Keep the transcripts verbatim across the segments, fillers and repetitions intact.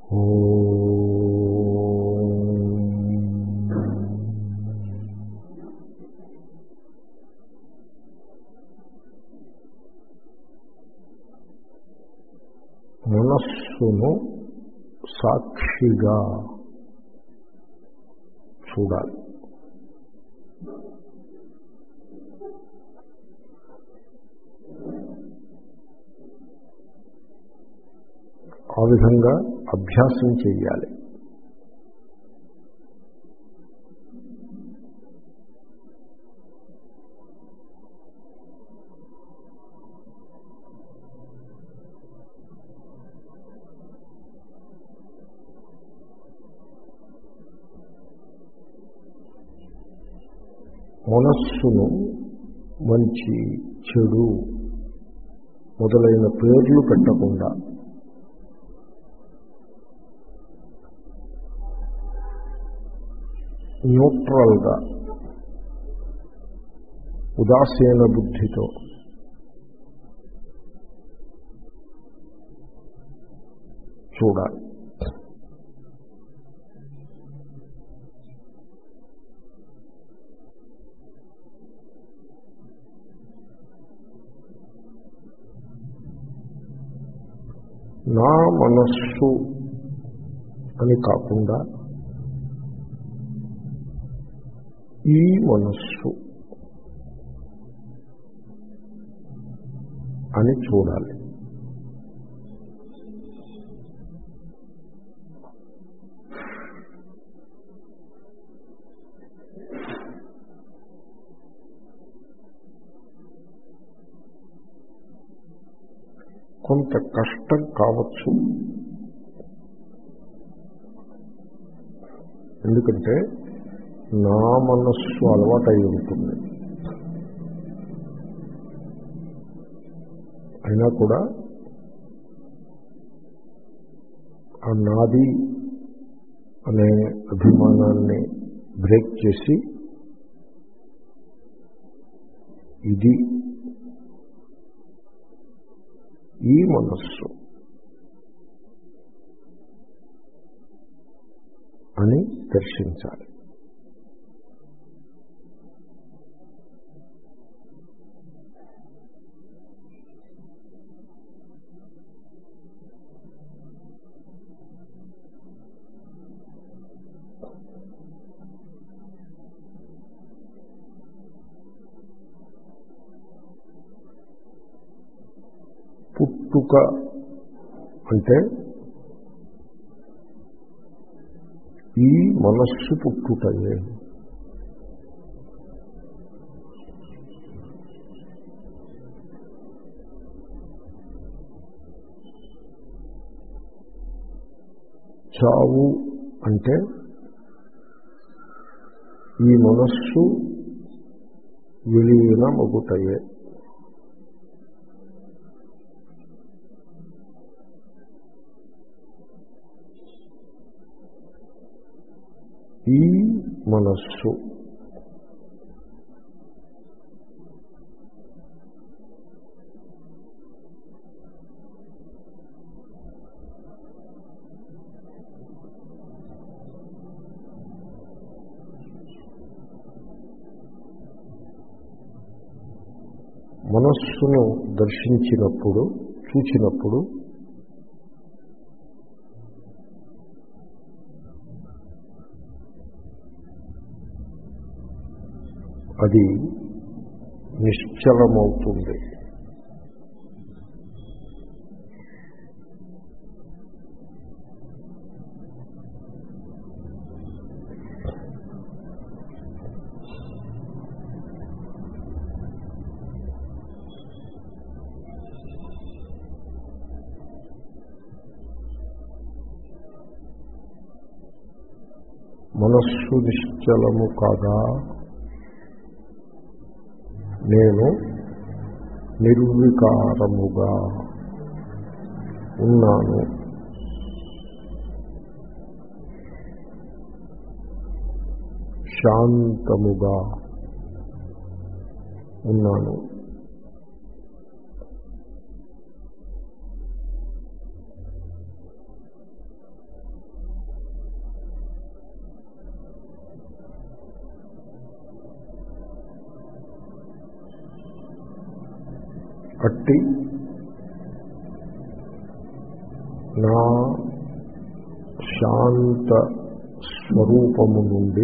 మనస్సును సాక్షిగా చూడాలి. ఆ విధంగా అభ్యాసం చేయాలి. మనస్సును మంచి చెడు మొదలైన పేర్లు పెట్టకుండా న్యూట్రల్గా ఉదాసీన బుద్ధితో చూడాలి. నా మనస్సు అని కాకుండా ఈ మనస్సు అని చూడాలి. కొంత కష్టం కావచ్చు, ఎందుకంటే నా మనస్సు అలవాటై ఉంటుంది. అయినా కూడా ఆ నాది అనే అభిమానాన్ని బ్రేక్ చేసి ఇది ఈ మనస్సు అని దర్శించాలి. పుట్టుక అంటే ఈ మనస్సు పుట్టుటయే. చావు అంటే ఈ మనస్సు విలీనమగుటయే. ఈ మనస్సు మనస్సును దర్శించినప్పుడు చూచినప్పుడు అది నిశ్చలమవుతుంది. మనస్సు నిశ్చలము కాగా నేను నిర్వికారముగా ఉన్నాను. శాంతముగా ఉన్నాను. అట్టి నా శాంత స్వరూపము నుండి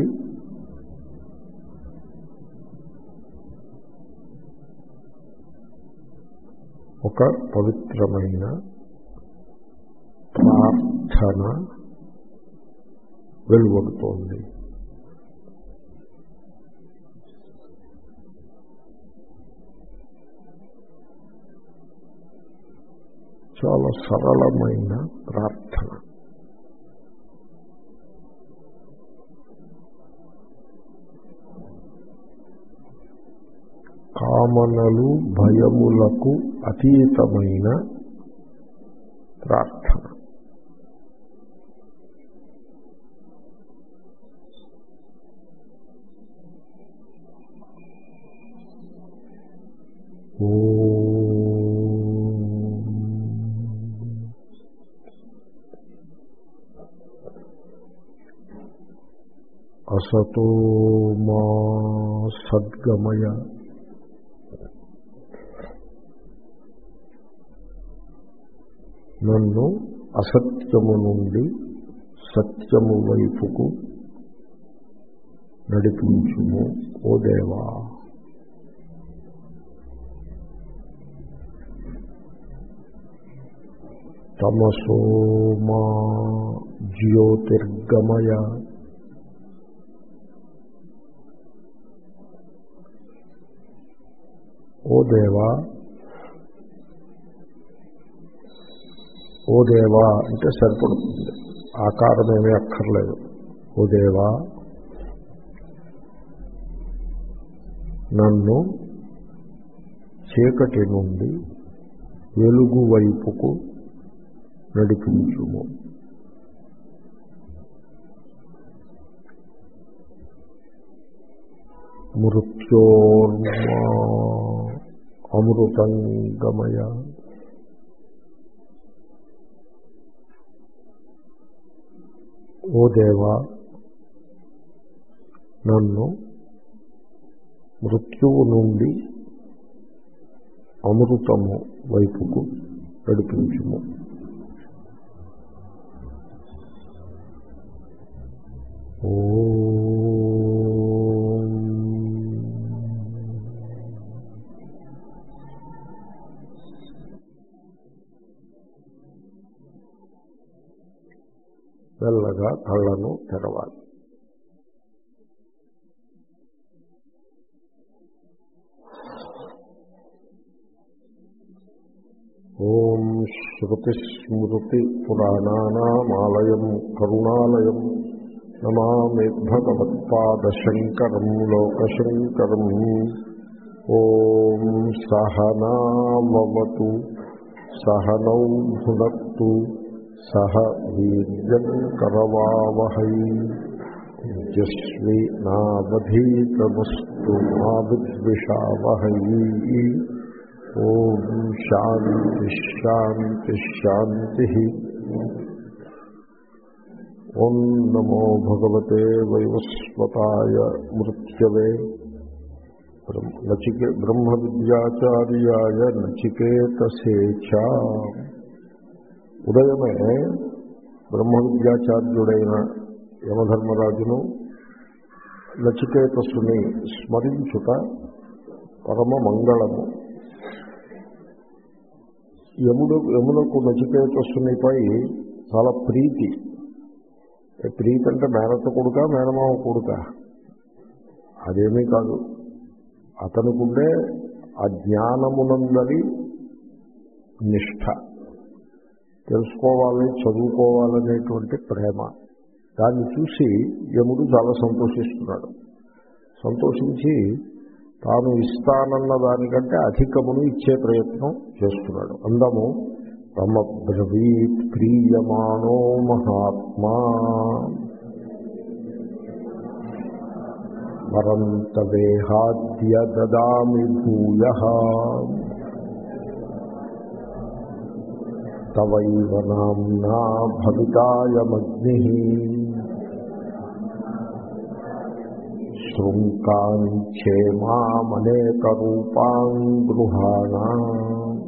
ఒక పవిత్రమైన ప్రార్థన వెలువడుతోంది. చాలా సరళమైన ప్రార్థన. కామనలు భయములకు అతీతమైన ప్రార్థన. అసతో మా సద్గమయ, నన్ను అసత్యము నుండి సత్యము వైపుకు నడిపించుము ఓ దేవా. తమసో మా జ్యోతిర్గమయ, ఓ దేవా. ఓ దేవా అంటే సరిపడుతుంది, ఆకారమేమీ అక్కర్లేదు. ఓ దేవా, నన్ను చీకటి నుండి వెలుగు వైపుకు నడిపించుము. మృత్యోర్మా అమృతంగమయ, ఓ దేవా, నన్ను మృత్యువు నుండి అమృతము వైపుకు నడిపించుము. ఓం మెల్లగా కళ్ళను తెరవాలి. ఓం శ్రుతిస్మృతి పురాణానామాలయం కరుణాలయం నమామి భగవత్పాదశంకరం లోకశంకరం. ఓం సహనావతు సహనౌ భునక్తు సహ వీర్యం కరవావహై తేజస్వి నావధీతమస్తు మా విద్విషావహై. ఓం శాంతి శాంతి శాంతి. ఓం నమో భగవతే వైవస్వతాయ మృత్యవే నచికే బ్రహ్మ విద్యాచార్యాయ నచికేతసే చ. ఉదయమే బ్రహ్మ విద్యాచార్యుడైన యమధర్మరాజును నచికేతసుని స్మరించుట పరమ మంగళము. యముడు యమునకు నచికేతసునిపై చాలా ప్రీతి. ప్రీతి అంటే మేనత్త కొడుక మేనమావ కొడుక అదేమీ కాదు. అతనికుండే ఆ జ్ఞానమునందరి నిష్ఠ, తెలుసుకోవాలి చదువుకోవాలనేటువంటి ప్రేమ, దాన్ని చూసి యముడు చాలా సంతోషిస్తున్నాడు. సంతోషించి తాను ఇస్తానన్న దానికంటే అధికమును ఇచ్చే ప్రయత్నం చేస్తున్నాడు. అందము తమబ్రవీత్ ప్రీయమాణో మహాత్మా వరంతవేహాద్య దదామి భూయః తవైవ నామ్నా భవితాయమగ్నిః శృంకాన్ క్షేమామనేకరూపాన్ గృహాణాం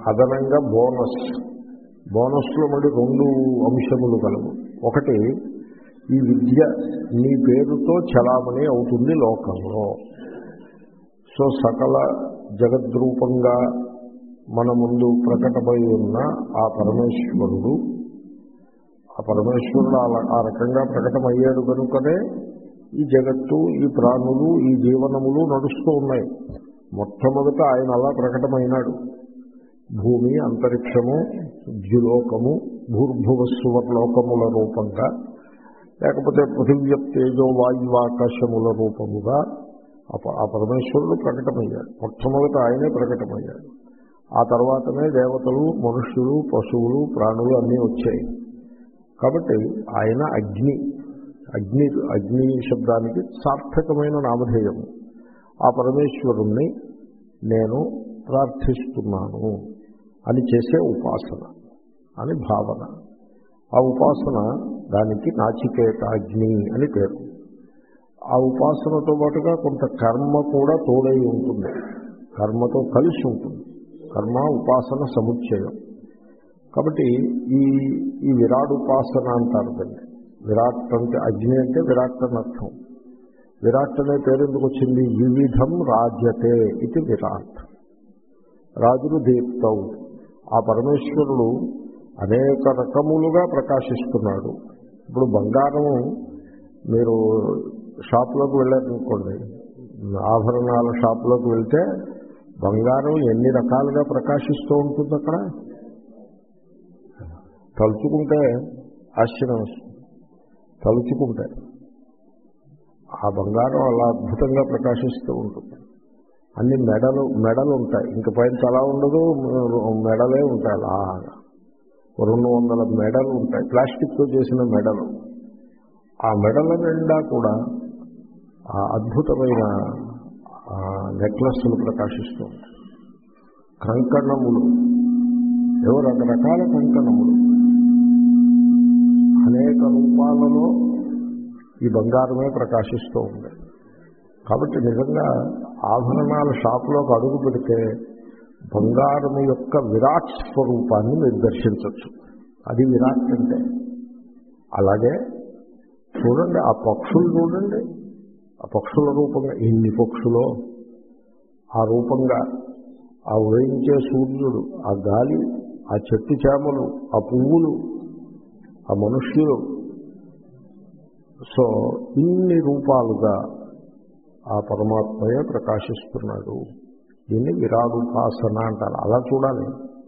అదనంగా బోనస్. బోనస్లో మళ్ళీ రెండు అంశములు కలవు. ఒకటి, ఈ విద్య నీ పేరుతో చలామణి అవుతుంది లోకంలో. సో సకల జగద్రూపంగా మన ముందు ప్రకటమై ఉన్న ఆ పరమేశ్వరుడు, ఆ పరమేశ్వరుడు అలా ఆ రకంగా ప్రకటమయ్యాడు కనుకనే ఈ జగత్తు, ఈ ప్రాణులు, ఈ జీవనములు నడుస్తూ ఉన్నాయి. మొట్టమొదట ఆయన అలా ప్రకటమైనాడు. భూమి, అంతరిక్షము, ద్యులోకము, భూర్భువస్సువర్లోకముల రూపంగా, లేకపోతే పృథివ్యప్తేజో వాయువాకాశముల రూపముగా ఆ పరమేశ్వరుడు ప్రకటమయ్యాడు. మొట్టమొదట ఆయనే ప్రకటమయ్యాడు. ఆ తర్వాతనే దేవతలు, మనుష్యులు, పశువులు, ప్రాణులు అన్నీ వచ్చాయి. కాబట్టి ఆయన అగ్ని. అగ్ని అగ్ని శబ్దానికి సార్థకమైన నామధేయము. ఆ పరమేశ్వరుణ్ణి నేను ప్రార్థిస్తున్నాను అని చేసే ఉపాసన అని భావన. ఆ ఉపాసన, దానికి నాచికేతాగ్ని అని పేరు. ఆ ఉపాసనతో పాటుగా కొంత కర్మ కూడా తోడై ఉంటుంది, కర్మతో కలిసి ఉంటుంది. కర్మ ఉపాసన సముచ్చయం. కాబట్టి ఈ ఈ విరాట్ ఉపాసన అంటారు దాన్ని. విరాట్ అంటే అగ్ని అంటే విరాట్ అని అర్థం. విరాట్ అనే పేరు ఎందుకు వచ్చింది? వివిధం రాజ్యతే ఇది విరాట్. రాజులు దీప్తవు. ఆ పరమేశ్వరుడు అనేక రకములుగా ప్రకాశిస్తున్నాడు. ఇప్పుడు బంగారం, మీరు షాపులోకి వెళ్ళారనుకోండి, ఆభరణాల షాపులోకి వెళ్తే బంగారం ఎన్ని రకాలుగా ప్రకాశిస్తూ ఉంటుంది. అక్కడ తలుచుకుంటే ఆశ్చర్యం వస్తుంది. తలుచుకుంటే ఆ బంగారం అలా అద్భుతంగా ప్రకాశిస్తూ ఉంటుంది. అన్ని మెడలు మెడలు ఉంటాయి, ఇంక పైన తల ఉండదు, మెడలే ఉంటాయి. అలాగా రెండు వందల మెడలు ఉంటాయి, ప్లాస్టిక్తో చేసిన మెడలు. ఆ మెడల నిండా కూడా ఆ అద్భుతమైన నెక్లెస్లు ప్రకాశిస్తూ ఉంటాయి. కంకణములు, ఏవో రకరకాల కంకణములు, అనేక రూపాలలో ఈ బంగారమే ప్రకాశిస్తూ ఉంది. కాబట్టి నిజంగా ఆభరణాల షాపులోకి అడుగు పెడితే బంగారము యొక్క విరాట్ స్వరూపాన్ని మీరు దర్శించవచ్చు. అది విరాట్ అంటే. అలాగే చూడండి, ఆ పక్షులు చూడండి, ఆ పక్షుల రూపంగా ఎన్ని పక్షులో, ఆ రూపంగా ఆ ఉదయించే సూర్యుడు, ఆ గాలి, ఆ చెట్టు చేమలు, ఆ పువ్వులు, ఆ మనుష్యులు. సో ఇన్ని రూపాలుగా ఆ పరమాత్మయే ప్రకాశిస్తున్నాడు. దీన్ని విరాడుపాసన అంటారు. అలా చూడాలి.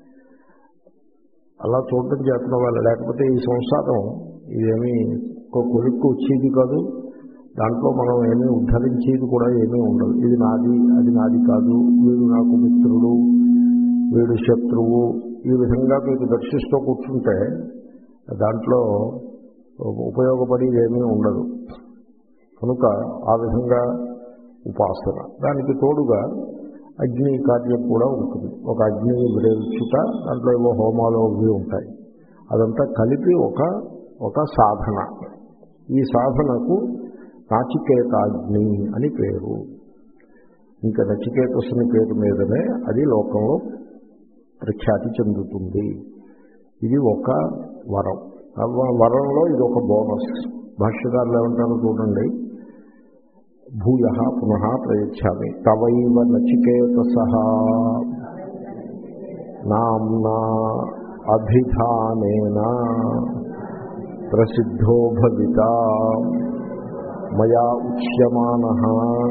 అలా చూడటం చేస్తున్న వాళ్ళు, లేకపోతే ఈ సంసారం ఇదేమీ ఒక కొలిక్కు వచ్చేది కాదు. దాంట్లో మనం ఏమీ ఉద్ధరించేది కూడా ఏమీ ఉండదు. ఇది నాది, అది నాది కాదు, వీడు నాకు మిత్రుడు, వీడు శత్రువు, ఈ విధంగా మీకు దర్శిస్తూ కూర్చుంటే దాంట్లో ఉపయోగపడేది ఏమీ ఉండదు. కనుక ఆ విధంగా ఉపాసన, దానికి తోడుగా అగ్ని కార్యం కూడా ఉంటుంది. ఒక అగ్నిని విరేల్చుట, దాంట్లో ఏవో హోమాలు అవి ఉంటాయి. అదంతా కలిపి ఒక ఒక సాధన. ఈ సాధనకు నాచికేతాగ్ని అని పేరు. ఇంకా నచికేతసుని పేరు మీదనే అది లోకంలో ప్రఖ్యాతి చెందుతుంది. ఇది ఒక వరం. వరంలో ఇది ఒక బోనస్. భాష్యకారులు ఏమంటారో చూడండి. భూయ పునః ప్రయచ్ఛామి తవైవ నచికేతసః నామ్నా అభిధానేన ప్రసిద్ధో భవితా మయా ఉచ్యమానః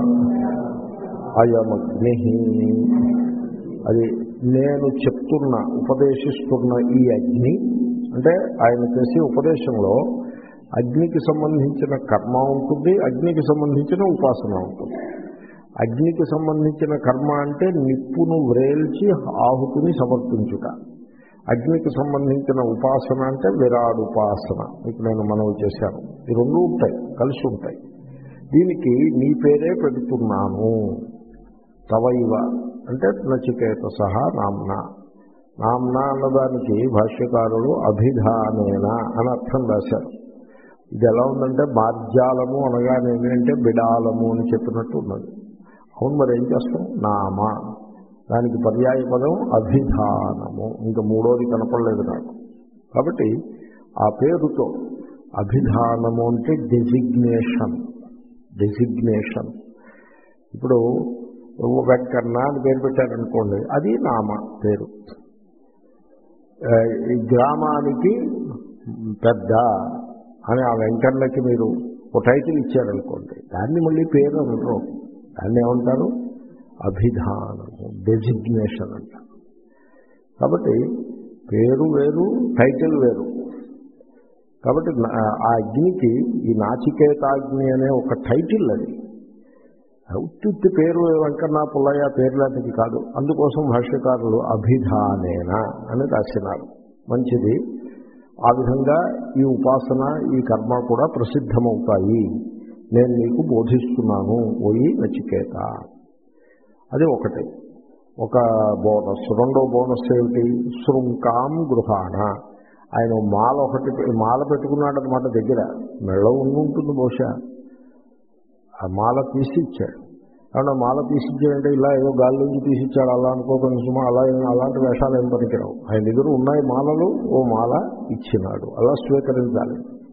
అయమగ్ని. అది నేను చెప్తున్న, ఉపదేశిస్తున్న ఈ అగ్ని అంటే ఆయన చేసే ఉపదేశంలో అగ్నికి సంబంధించిన కర్మ ఉంటుంది, అగ్నికి సంబంధించిన ఉపాసన ఉంటుంది. అగ్నికి సంబంధించిన కర్మ అంటే నిప్పును వ్రేల్చి ఆహుతిని సమర్పించుట. అగ్నికి సంబంధించిన ఉపాసన అంటే విరాడుపాసన. మీకు నేను మనవి చేశాను. ఈ రెండు ఉంటాయి, కలిసి ఉంటాయి. దీనికి నీ పేరే పెడుతున్నాను. తవైవ అంటే నచికేతసః నామ్నా. నామ్నా అన్నదానికి భాష్యకారులు అభిధానేన అని అర్థం రాశారు. ఇది ఎలా ఉందంటే మార్జాలము అనగానేమి అంటే బిడాలము అని చెప్పినట్టు ఉన్నది. అవును, మరి ఏం చేస్తాం? నామ దానికి పర్యాయ పదం అభిధానము. ఇంకా మూడోది కనపడలేదు నాకు. కాబట్టి ఆ పేరుతో అభిధానము అంటే డెసిగ్నేషన్. డెసిగ్నేషన్ ఇప్పుడు వెంకన్న అని పేరు పెట్టారనుకోండి, అది నామ పేరు. ఈ గ్రామానికి పెద్ద అని ఆ వెంకన్నకి మీరు ఒక టైటిల్ ఇచ్చారనుకోండి, దాన్ని మళ్ళీ పేరు అనరు, దాన్ని ఏమంటారు? అభిధానము, డెసిగ్నేషన్ అంటారు. కాబట్టి పేరు వేరు, టైటిల్ వేరు. కాబట్టి ఆ అగ్నికి ఈ నాచికేతాగ్ని అనే ఒక టైటిల్ అది. ఉత్తి పేరు వెంకన్న పుల్లయ్య పేరు లాంటిది కాదు. అందుకోసం భాష్యకారులు అభిధానేన అని రాసినారు. మంచిది. ఆ విధంగా ఈ ఉపాసన, ఈ కర్మ కూడా ప్రసిద్ధమవుతాయి. నేను నీకు బోధిస్తున్నాను ఓయి నచికేత. అది ఒకటి, ఒక బోనస్. రెండో బోనస్ ఏమిటి? శృంకాం గృహాణ. ఆయన మాల ఒకటి మాల పెట్టుకున్నాడనమాట దగ్గర, మెళ్ళ ఉండుంటుంది బహుశా. ఆ మాల తీసి ఇచ్చాడు. కాబట్టి మాల తీసిచ్చాడంటే ఇలా ఏదో గాలి నుంచి తీసిచ్చాడు అలా అనుకోకుండా సుమా, అలా అలాంటి వేషాలు ఏం పనికిరావు. ఆయన దగ్గర ఉన్నాయి మాలలు, ఓ మాల ఇచ్చినాడు, అలా స్వీకరించాలి.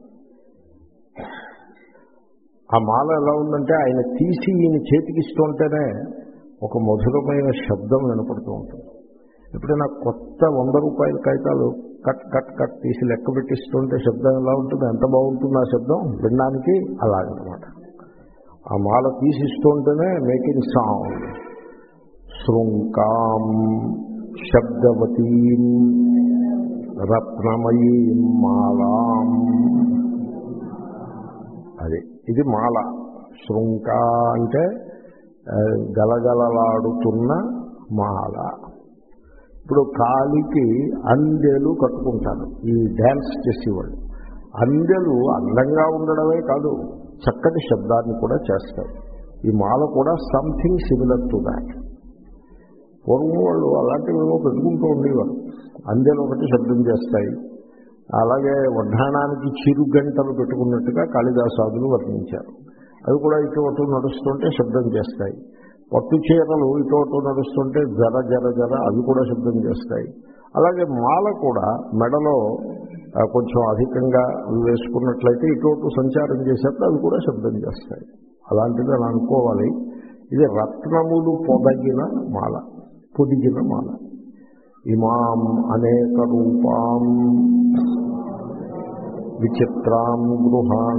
ఆ మాల ఎలా ఉందంటే ఆయన తీసి ఈయన చేతికిస్తుంటేనే ఒక మధురమైన శబ్దం వినపడుతూ ఉంటుంది. ఎప్పుడైనా కొత్త వంద రూపాయల కాగితాలు కట్ కట్ కట్ తీసి లెక్క పెట్టిస్తుంటే శబ్దం ఎలా ఉంటుంది, ఎంత బాగుంటుంది ఆ శబ్దం వినడానికి. అలాగనమాట ఆ మాల తీసిస్తుంటేనే మేకింగ్ సౌండ్. శృంకాం శబ్దవతీం రత్నమయీం మాలాం. అది ఇది మాల. శృంక అంటే గలగలలాడుతున్న మాల. ఇప్పుడు కాలికి అందెలు కట్టుకుంటారు ఈ డ్యాన్స్ చేసేవాళ్ళు. అందెలు అందంగా ఉండడమే కాదు, చక్కటి శబ్దాన్ని కూడా చేస్తాయి. ఈ మాల కూడా సంథింగ్ సిమిలర్ టు దాట్. పూర్వం వాళ్ళు అలాంటివి ఏమో పెట్టుకుంటూ ఉండేవారు. అందెలు ఒకటి శబ్దం చేస్తాయి. అలాగే వడ్డాణానికి చిరుగంటలు పెట్టుకున్నట్టుగా కాళిదాసాదులు వర్ణించారు. అవి కూడా ఇటు అటు నడుస్తుంటే శబ్దం చేస్తాయి. పట్టు చీరలు ఇటు అటు నడుస్తుంటే జర జర జర అవి కూడా శబ్దం చేస్తాయి. అలాగే మాల కూడా మెడలో కొంచెం అధికంగా వేసుకున్నట్లయితే ఇటు అటు సంచారం చేసేప్పుడు అవి కూడా శబ్దం చేస్తాయి. అలాంటిది అని అనుకోవాలి. ఇది రత్నములు పొదగిన మాల, పొదిగిన మాల. ఇమాం అనేక రూపాం విచిత్రాం గృహాణ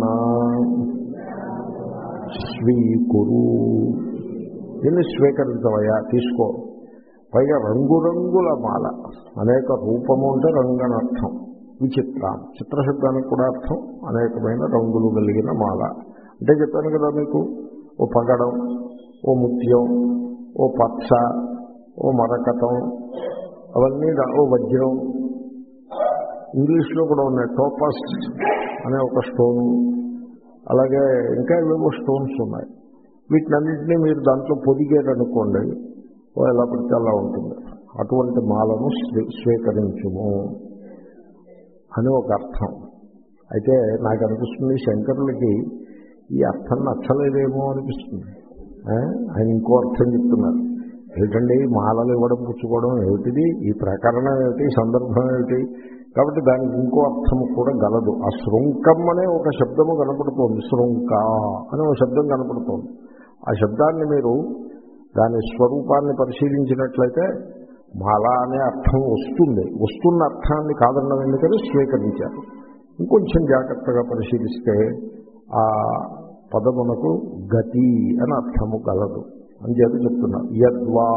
స్వీకురు. దీన్ని స్వీకరించవయ్యా, తీసుకో. పైగా రంగురంగుల మాల. అనేక రూపము అంటే రంగనర్థం. విచిత్రం, చిత్రశబ్దానికి కూడా అర్థం అనేకమైన రంగులు కలిగిన మాల. అంటే చెప్పాను కదా మీకు, ఓ పగడం, ఓ ముత్యం, ఓ పచ్చ, ఓ మరకతం, అవన్నీ ఓ వజ్రం. ఇంగ్లీష్లో కూడా ఉన్నాయి టోపస్ అనే ఒక స్టోను. అలాగే ఇంకా ఏవేవో స్టోన్స్ ఉన్నాయి. వీటినన్నింటినీ మీరు దాంట్లో పొదిగారనుకోండి, ఓ ఎలా పడితే అలా ఉంటుంది. అటువంటి మాలను స్వీకరించుము అని ఒక అర్థం. అయితే నాకు అనిపిస్తుంది శంకరులకి ఈ అర్థం నచ్చలేదేమో అనిపిస్తుంది. ఆయన ఇంకో అర్థం చెప్తున్నారు. ఏమిటండి మాలలు ఇవ్వడం పుచ్చుకోవడం ఏమిటిది, ఈ ప్రకరణం ఏమిటి, సందర్భం ఏమిటి? కాబట్టి దానికి ఇంకో అర్థము కూడా గలదు. ఆ శృంకం అనే ఒక శబ్దము కనపడుతోంది. శృంక అనే ఒక శబ్దం కనపడుతోంది. ఆ శబ్దాన్ని మీరు దాని స్వరూపాన్ని పరిశీలించినట్లయితే మాల అనే అర్థం వస్తుంది. వస్తున్న అర్థాన్ని కాదన్నది ఎందుకని స్వీకరించారు. ఇంకొంచెం జాగ్రత్తగా పరిశీలిస్తే ఆ పదమునకు గతి అని అర్థము కలదు అని చెప్పి చెప్తున్నారు. యద్వా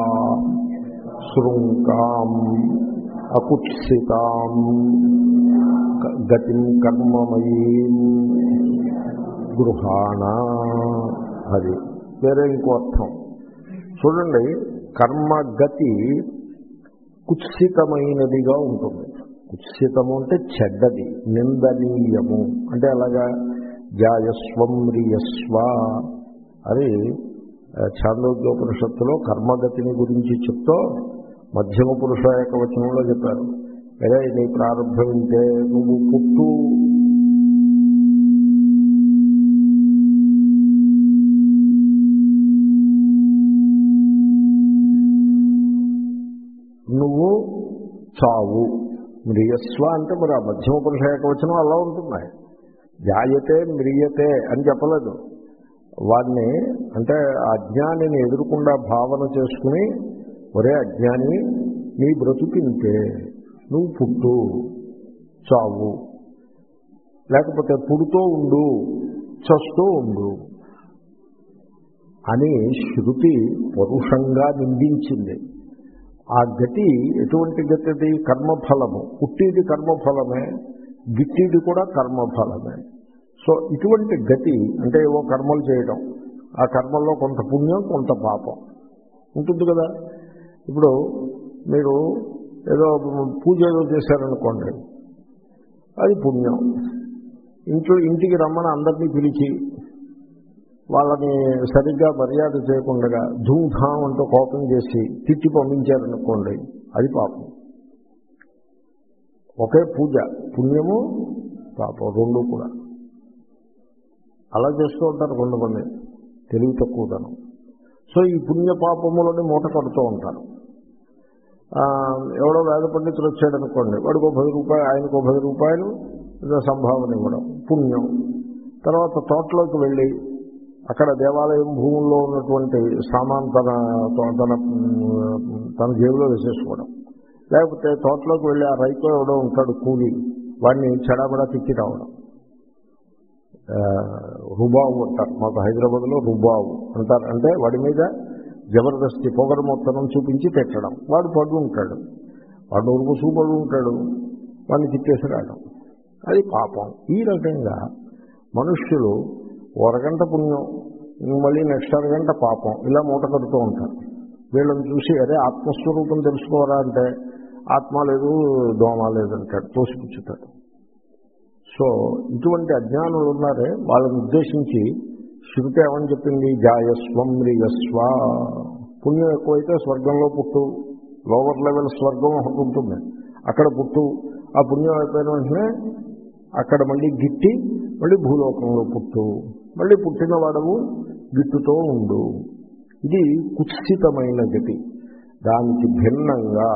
శృంకాం అకుత్సితాం గతిం కర్మమయీం గృహాణ. అది వేరే ఇంకో అర్థం చూడండి. కర్మగతి కుత్సితమైనదిగా ఉంటుంది. కుత్సితము అంటే చెడ్డది, నిందనీయము. అంటే అలాగా జాయస్వం రియస్వ అని ఛాందోగ్యోపనిషత్తులో కర్మగతిని గురించి చెప్తూ మధ్యమ పురుష ఏకవచనంలో చెప్పారు. అరే నీ ప్రారంభం ఉంటే నువ్వు పుట్టు నువ్వు చావు. మ్రియస్వ అంటే మరి ఆ మధ్యమపురుష ఏకవచనం అలా ఉంటుంది. జాయతే మ్రియతే అని చెప్పలేదు. వాడిని అంటే అజ్ఞానిని ఎదురుకుండా భావన చేసుకుని, ఒరే అజ్ఞాని, నీ బ్రతుకింతే, నువ్వు పుట్టు చావు, లేకపోతే పుడుతూ ఉండు చస్తూ ఉండు అని శృతి పరుషంగా నిందించింది. ఆ గతి ఎటువంటి గతి? కర్మఫలము. పుట్టిది కర్మఫలమే, గిట్టిది కూడా కర్మఫలమే. సో ఇటువంటి గతి అంటే ఏవో కర్మలు చేయడం, ఆ కర్మల్లో కొంత పుణ్యం కొంత పాపం ఉంటుంది కదా. ఇప్పుడు మీరు ఏదో పూజ ఏదో చేశారనుకోండి, అది పుణ్యం. ఇంట్లో ఇంటికి రమ్మని అందరినీ పిలిచి వాళ్ళని సరిగ్గా మర్యాద చేయకుండా ధూమ్ధాం అంటూ కోపం చేసి తిట్టి పంపించారనుకోండి, అది పాపం. ఒకే పూజ, పుణ్యము పాపం రెండు కూడా. అలా చేస్తూ ఉంటారు కొంతమంది, తెలివి తక్కువదనం. సో ఈ పుణ్య పాపములని మూట కడుతూ ఉంటారు. ఎవడో వేద పండితులు వచ్చాడనుకోండి, వాడికి ఒక పది రూపాయలు, ఆయనకు ఒక పది రూపాయలు సంభావన ఇవ్వడం పుణ్యం. తర్వాత తోటలోకి వెళ్ళి అక్కడ దేవాలయం భూముల్లో ఉన్నటువంటి సామాన్ తన తన తన జేబులో వేసేసుకోవడం. లేకపోతే తోటలోకి వెళ్ళి ఆ రైతు ఎవడో ఉంటాడు కూలి, వాడిని చెడాబడా తిట్టి రావడం. రుబావు అంటారు, మాకు హైదరాబాద్లో రుబావు అంటారు. అంటే వాడి మీద జబర్దస్తి పొగరు మొత్తం చూపించి తిట్టడం. వాడు పడు ఉంటాడు, వాడు ఊరుకు చూపడు ఉంటాడు, వాడిని తిట్టేసి రావడం, అది పాపం. ఈ రకంగా మనుష్యులు అరగంట పుణ్యం, మళ్ళీ నెక్స్ట్ అరగంట పాపం, ఇలా మూట కడుతూ ఉంటారు. వీళ్ళని చూసి అదే ఆత్మస్వరూపం తెలుసుకోరా అంటే ఆత్మ లేదు దోమ లేదంటాడు, తోసిపుచ్చుతాడు. సో ఇటువంటి అజ్ఞానులు ఉన్నారే, వాళ్ళని ఉద్దేశించి శృతి ఏమని చెప్పింది? జాయస్వం మ్రియస్వ. పుణ్యం ఎక్కువైతే స్వర్గంలో పుట్టు, లోవర్ లెవెల్ స్వర్గం ఒకటి ఉంటుంది, అక్కడ పుట్టు. ఆ పుణ్యం అయిపోయిన వెంటనే అక్కడ మళ్ళీ గిట్టి మళ్ళీ భూలోకంలో పుట్టు, మళ్ళీ పుట్టిన వాడవు గిట్టుతో ఉండు. ఇది కుత్సితమైన గతి. దానికి భిన్నంగా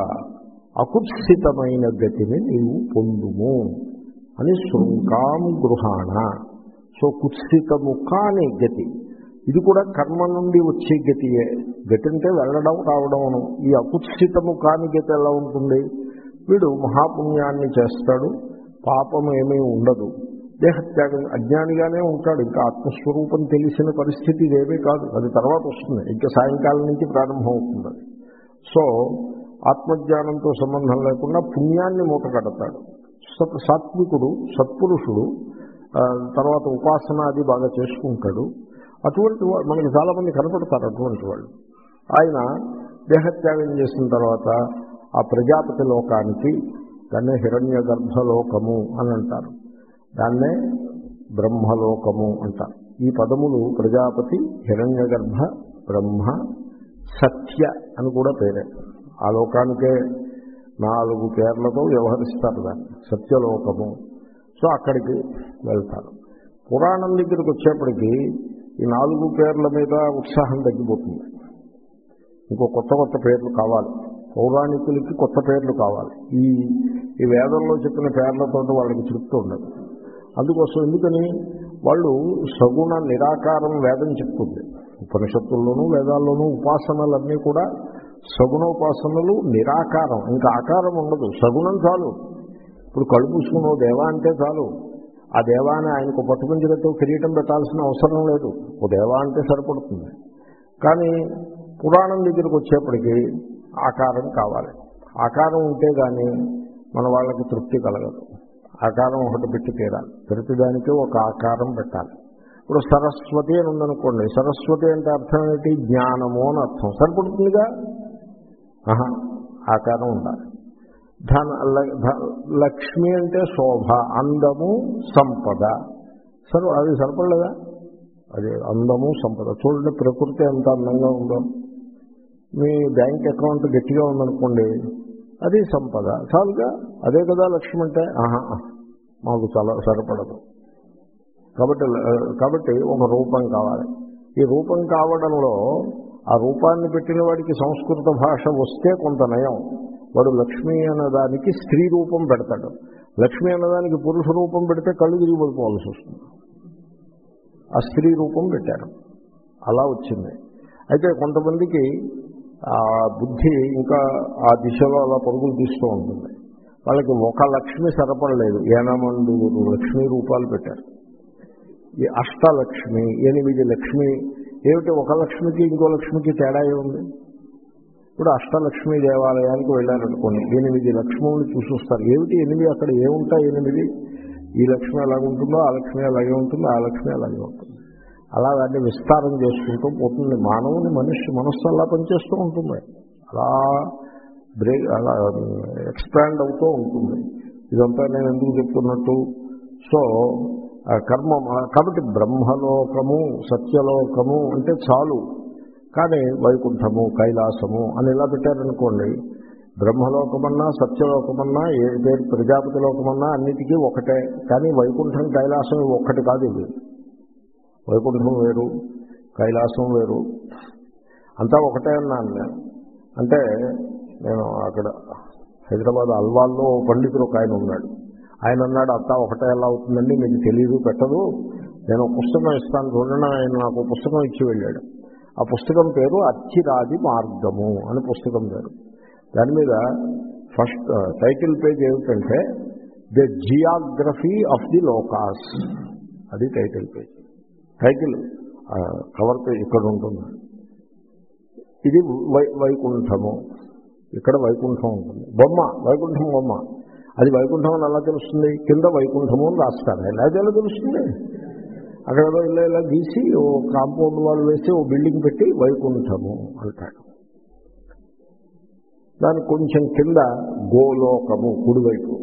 అకుత్సితమైన గతిని నీవు పొందుము అని శృంకాం గృహాణ. సో కుత్సితము కాని గతి, ఇది కూడా కర్మ నుండి వచ్చే గతియే. గతి అంటే వెళ్ళడం రావడం. ఈ అకుత్సితము కాని గతి ఎలా ఉంటుంది? వీడు మహాపుణ్యాన్ని చేస్తాడు, పాపం ఏమీ ఉండదు, దేహత్యాగం, అజ్ఞానిగానే ఉంటాడు, ఇంకా ఆత్మస్వరూపం తెలిసిన పరిస్థితి ఇదేమీ కాదు, అది తర్వాత వస్తుంది, ఇంకా సాయంకాలం నుంచి ప్రారంభం అవుతుంది. సో ఆత్మజ్ఞానంతో సంబంధం లేకుండా పుణ్యాన్ని మూట కడతాడు. సత్ సాత్వికుడు, సత్పురుషుడు, తర్వాత ఉపాసన అది బాగా చేసుకుంటాడు. అటువంటి వాళ్ళు మనకి చాలామంది కనపడతారు. అటువంటి వాళ్ళు ఆయన దేహత్యాగం చేసిన తర్వాత ఆ ప్రజాపతి లోకానికి, దాన్నే హిరణ్య గర్భలోకము అని అంటారు, దాన్నే బ్రహ్మలోకము అంటారు. ఈ పదములు ప్రజాపతి, హిరణ్య గర్భ, బ్రహ్మ, సత్య అని కూడా పేరే. ఆ లోకానికే నాలుగు పేర్లతో వ్యవహరిస్తారు దాన్ని, సత్యలోకము. సో అక్కడికి వెళ్తారు. పురాణం దగ్గరికి వచ్చేప్పటికీ ఈ నాలుగు పేర్ల మీద ఉత్సాహం తగ్గిపోతుంది. ఇంకో కొత్త కొత్త పేర్లు కావాలి, పౌరాణికులకి కొత్త పేర్లు కావాలి. ఈ ఈ వేదంలో చెప్పిన పేర్లతో వాళ్ళకి తృప్తి ఉండదు. అందుకోసం ఎందుకని వాళ్ళు సగుణ నిరాకారం వేదం చెప్తుంది. ఉపనిషత్తుల్లోనూ వేదాల్లోనూ ఉపాసనలన్నీ కూడా సగుణోపాసనలు నిరాకారం, ఇంకా ఆకారం ఉండదు, సగుణం చాలు. ఇప్పుడు కళ్ళు పూసుకున్న దేవా అంటే చాలు, ఆ దేవాన్ని ఆయనకు పట్టుకుంచినట్టు కిరీటం పెట్టాల్సిన అవసరం లేదు, ఓ దేవా అంటే సరిపడుతుంది. కానీ పురాణం దగ్గరికి వచ్చేప్పటికీ ఆకారం కావాలి. ఆకారం ఉంటే కానీ మన వాళ్ళకి తృప్తి కలగదు. ఆకారం ఒకటి పెట్టి తీరాలి, ప్రతిదానికి ఒక ఆకారం పెట్టాలి. ఇప్పుడు సరస్వతి అని ఉందనుకోండి, సరస్వతి అంటే అర్థం ఏంటి? జ్ఞానము అని అర్థం, సరిపడుతుందిగా. ఆహా, ఆకారం ఉండాలి. ధన లక్ష్మి అంటే శోభ, అందము, సంపద, సరే అది సరిపడలేదా? అది అందము సంపద. చూడండి ప్రకృతి ఎంత అందంగా ఉందో. మీ బ్యాంక్ అకౌంట్ గట్టిగా ఉందనుకోండి, అది సంపద, చాలుగా. అదే కదా లక్ష్మి అంటే. ఆహా, మాకు చాలా సరిపడదు. కాబట్టి కాబట్టి ఒక రూపం కావాలి. ఈ రూపం కావడంలో ఆ రూపాన్ని పెట్టిన వాడికి సంస్కృత భాష వస్తే కొంత నయం, వాడు లక్ష్మి అన్నదానికి స్త్రీ రూపం పెడతాడు, లక్ష్మి అన్నదానికి పురుష రూపం పెడితే కళ్ళు తిరిగి పడిపోవాల్సి వస్తుంది. ఆ స్త్రీ రూపం పెట్టారు, అలా వచ్చింది. అయితే కొంతమందికి ఆ బుద్ధి ఇంకా ఆ దిశలో అలా పరుగులు తీస్తూ ఉంటుంది. వాళ్ళకి ఒక లక్ష్మి సరిపడలేదు, ఏనమండుగురు లక్ష్మీ రూపాలు పెట్టారు. ఈ అష్టలక్ష్మి, ఎనిమిది లక్ష్మి. ఏమిటి ఒక లక్ష్మికి ఇంకో లక్ష్మికి తేడా ఏముంది? ఇప్పుడు అష్టలక్ష్మి దేవాలయానికి వెళ్ళారనుకోండి, ఎనిమిది లక్ష్ములను చూసొస్తారు. ఏమిటి ఎనిమిది? అక్కడ ఏముంటాయి ఎనిమిది? ఈ లక్ష్మి ఎలాగుంటుందో ఆ లక్ష్మి అలాగే ఉంటుంది, ఆ లక్ష్మి అలాగే ఉంటుంది. అలా దాన్ని విస్తారం చేసుకుంటూ పోతుంది. మానవుని మనిషి మనస్సు అలా పనిచేస్తూ ఉంటుంది, అలా బ్రేక్ అలా ఎక్స్పాండ్ అవుతూ ఉంటుంది. ఇదంతా నేను ఎందుకు చెప్తున్నట్టు? సో కర్మ కాబట్టి బ్రహ్మలోకము సత్యలోకము అంటే చాలు. కానీ వైకుంఠము కైలాసము అని ఇలా పెట్టారనుకోండి, బ్రహ్మలోకమన్నా సత్యలోకమన్నా ఏ పేరు ప్రజాపతి లోకమన్నా అన్నిటికీ ఒకటే. కానీ వైకుంఠం కైలాసం ఒక్కటి కాదు. ఇది వైకుంఠం వేరు, కైలాసం వేరు, అంతా ఒకటే అన్నాను నేను. అంటే నేను అక్కడ హైదరాబాద్ అల్వాల్లో పండితుడు ఒక ఆయన ఉన్నాడు. ఆయన అన్నాడు, అంతా ఒకటే ఎలా అవుతుందండి, మీకు తెలియదు, పెట్టదు, నేను ఒక పుస్తకం ఇస్తాను చూడండి. ఆయన నాకు పుస్తకం ఇచ్చి వెళ్ళాడు. ఆ పుస్తకం పేరు అచ్చిరాది మార్గము అని పుస్తకం పేరు. దాని మీద ఫస్ట్ టైటిల్ పేజ్ ఏమిటంటే the geography of the lokas, అది title page. Title cover page ఇక్కడ ఉంటుంది. ఇది వై వైకుంఠము, ఇక్కడ వైకుంఠం ఉంటుంది, బొమ్మ వైకుంఠం బొమ్మ. అది వైకుంఠం అని ఎలా తెలుస్తుంది? కింద వైకుంఠము అని రాస్తారు. ఎలా ఎలా తెలుస్తుంది? అక్కడ ఇలా ఇలా గీసి ఓ కాంపౌండ్ వాళ్ళు వేసి ఓ బిల్డింగ్ పెట్టి వైకుంఠము అంటాడు. దానికి కొంచెం కింద గోలోకము కుడివైపు,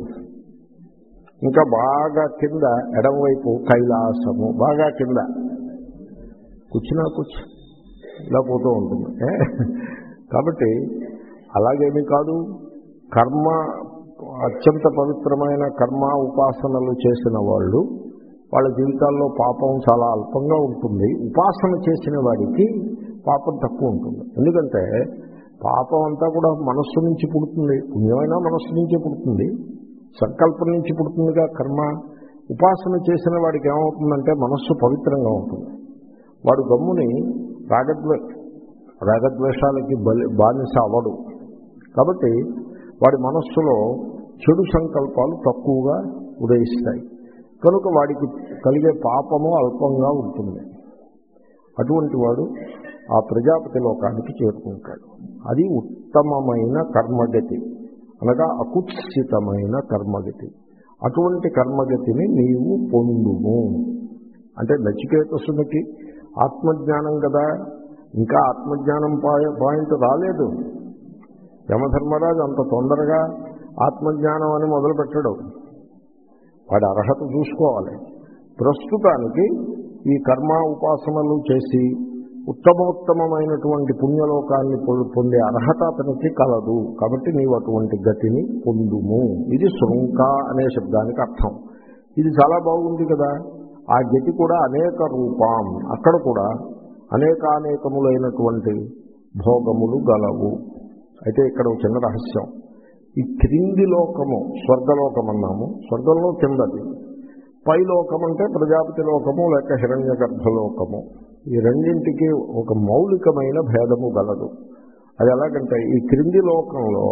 ఇంకా బాగా కింద ఎడమవైపు కైలాసము, బాగా కింద కూర్చున్నా కూర్చు ఇలా పోతూ ఉంటుంది. కాబట్టి అలాగేమీ కాదు. కర్మ అత్యంత పవిత్రమైన కర్మ ఉపాసనలు చేసిన వాళ్ళు వాళ్ళ జీవితాల్లో పాపం చాలా అల్పంగా ఉంటుంది. ఉపాసన చేసిన వాడికి పాపం తక్కువ ఉంటుంది. ఎందుకంటే పాపం అంతా కూడా మనస్సు నుంచి పుడుతుంది, పుణ్యమైనా మనస్సు నుంచే పుడుతుంది, సంకల్పం నుంచి పుడుతుందిగా కర్మ. ఉపాసన చేసిన వాడికి ఏమవుతుందంటే మనస్సు పవిత్రంగా ఉంటుంది. వాడు గమ్ముని రాగద్వే రాగద్వేషాలకి బలి బానిస అవడు. కాబట్టి వాడి మనస్సులో చెడు సంకల్పాలు తక్కువగా ఉదయిస్తాయి. కనుక వాడికి కలిగే పాపము అల్పంగా ఉంటుంది. అటువంటి వాడు ఆ ప్రజాపతి లోకానికి చేరుకుంటాడు. అది ఉత్తమమైన కర్మగతి, అనగా అకుత్సితమైన కర్మగతి. అటువంటి కర్మగతిని నీవు పొందుము. అంటే నచికేతసునికి ఆత్మజ్ఞానం కదా, ఇంకా ఆత్మజ్ఞానం పాయింట్ రాలేదు. యమధర్మరాజు అంత తొందరగా ఆత్మజ్ఞానం అని మొదలు పెట్టడం, వాడి అర్హత చూసుకోవాలి. ప్రస్తుతానికి ఈ కర్మ ఉపాసనలు చేసి ఉత్తమోత్తమైనటువంటి పుణ్యలోకాన్ని పొందే అర్హత అతనికి కలదు. కాబట్టి నీవు అటువంటి గతిని పొందుము. ఇది శృంఖ అనే శబ్దానికి అర్థం. ఇది చాలా బాగుంది కదా. ఆ గతి కూడా అనేక రూపం, అక్కడ కూడా అనేకానేకములైనటువంటి భోగములు గలవు. అయితే ఇక్కడ ఒక చిన్న రహస్యం. ఈ క్రింది లోకము స్వర్గలోకం అన్నాము, స్వర్గంలో కిందది. పై లోకం అంటే ప్రజాపతి లోకము లేక హిరణ్య గర్భలోకము. ఈ రెండింటికి ఒక మౌలికమైన భేదము గలదు. అది ఎలాగంటే ఈ క్రింది లోకంలో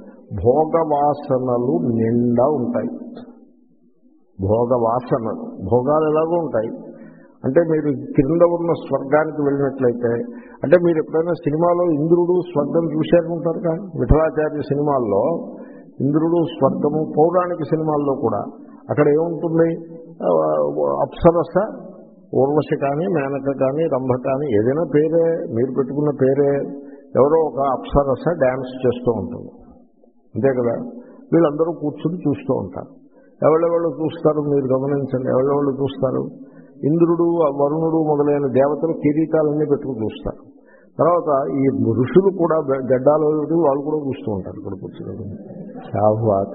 భోగవాసనలు నిండా ఉంటాయి. భోగవాసనలు, భోగాలు ఎలాగో ఉంటాయి. అంటే మీరు క్రింద ఉన్న స్వర్గానికి వెళ్ళినట్లయితే, అంటే మీరు ఎప్పుడైనా సినిమాలో ఇంద్రుడు స్వర్గం చూశారనుకుంటారు కానీ, విఠలాచార్య సినిమాల్లో ఇంద్రుడు స్వర్గము, పౌరాణిక సినిమాల్లో కూడా అక్కడ ఏముంటుంది? అప్సరస, ఊర్వశి కానీ, మేనక కానీ, రంభ కానీ, ఏదైనా పేరే, మీరు పెట్టుకున్న పేరే, ఎవరో ఒక అప్సరస డ్యాన్స్ చేస్తూ ఉంటుంది, అంతే కదా. వీళ్ళందరూ కూర్చుని చూస్తూ ఉంటారు. ఎవరెవళ్ళు చూస్తారు మీరు గమనించండి. ఎవరెవళ్ళు చూస్తారు? ఇంద్రుడు, వరుణుడు మొదలైన దేవతలు కిరీటాలన్నీ పెట్టుకుని చూస్తారు. తర్వాత ఈ ఋషులు కూడా గడ్డాలు వాళ్ళు కూడా చూస్తూ ఉంటారు ఇక్కడ కూర్చుని. షాబాత్,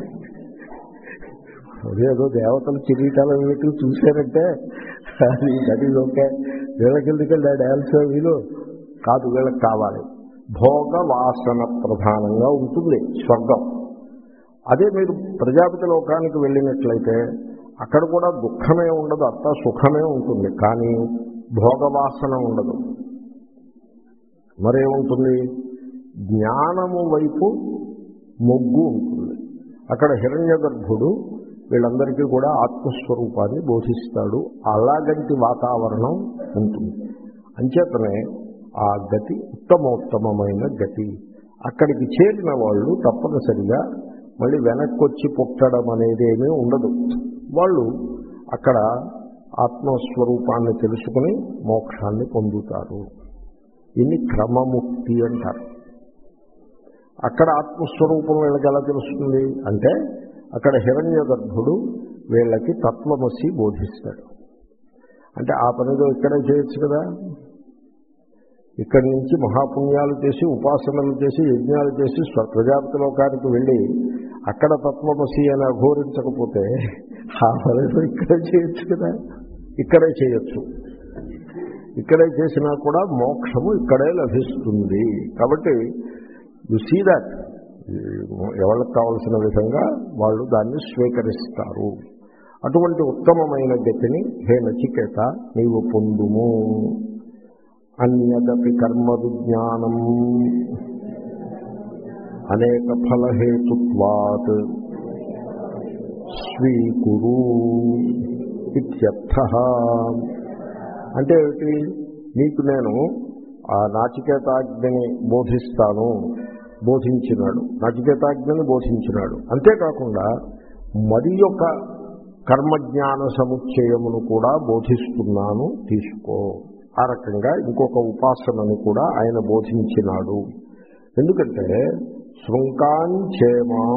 అదేదో దేవతలు కిరీటాలు పెట్టి చూశారంటే అది దట్ ఈజ్ ఓకే. వీళ్ళకి ఎందుకంటే డ్యాన్స్ వీలు కాదు, వీళ్ళకి కావాలి. భోగ వాసన ప్రధానంగా ఉంటుంది స్వర్గం. అదే మీరు ప్రజాపతి లోకానికి వెళ్ళినట్లయితే అక్కడ కూడా దుఃఖమే ఉండదు, అంతా సుఖమే ఉంటుంది, కానీ భోగవాసన ఉండదు. మరేముంటుంది? జ్ఞానము వైపు మొగ్గు ఉంటుంది. అక్కడ హిరణ్యగర్భుడు వీళ్ళందరికీ కూడా ఆత్మస్వరూపాన్ని బోధిస్తాడు. అలాగంటి వాతావరణం ఉంటుంది. అంచేతనే ఆ గతి ఉత్తమోత్తమైన గతి. అక్కడికి చేరిన వాళ్ళు తప్పనిసరిగా మళ్ళీ వెనక్కి వచ్చి పుట్టడం అనేది ఏమీ ఉండదు. వాళ్ళు అక్కడ ఆత్మస్వరూపాన్ని తెలుసుకుని మోక్షాన్ని పొందుతారు. దీన్ని క్రమముక్తి అంటారు. అక్కడ ఆత్మస్వరూపం వీళ్ళకి ఎలా తెలుస్తుంది అంటే అక్కడ హిరణ్యగర్భుడు వీళ్ళకి తత్వమసి బోధిస్తాడు. అంటే ఆ పనిలో ఇక్కడే చేయొచ్చు కదా. ఇక్కడి నుంచి మహాపుణ్యాలు చేసి ఉపాసనలు చేసి యజ్ఞాలు చేసి ప్రజాపతి లోకానికి వెళ్ళి అక్కడ తత్వమసి అని అఘోరించకపోతే ఆ పనిలో ఇక్కడే చేయొచ్చు కదా. ఇక్కడే చేయొచ్చు. ఇక్కడే చేసినా కూడా మోక్షము ఇక్కడే లభిస్తుంది. కాబట్టి యు సీ దట్ ఎవరికి కావలసిన విధంగా వాళ్ళు దాన్ని స్వీకరిస్తారు. అటువంటి ఉత్తమమైన గతిని హే నచికేత నీవు పొందుము. అన్యదపి కర్మ విజ్ఞానం అనేక ఫలహేతుత్వాత్ స్వీకురు ఇత్యర్థః. అంటే ఏమిటి? నీకు నేను ఆ నాచికేతాజ్ఞని బోధిస్తాను, బోధించినాడు, నచికేతాజ్ఞని బోధించినాడు. అంతేకాకుండా మరి యొక్క కర్మజ్ఞాన సముచ్చయమును కూడా బోధిస్తున్నాను, తీసుకో. ఆ రకంగా ఇంకొక ఉపాసనను కూడా ఆయన బోధించినాడు. ఎందుకంటే శృంకాంచేమాం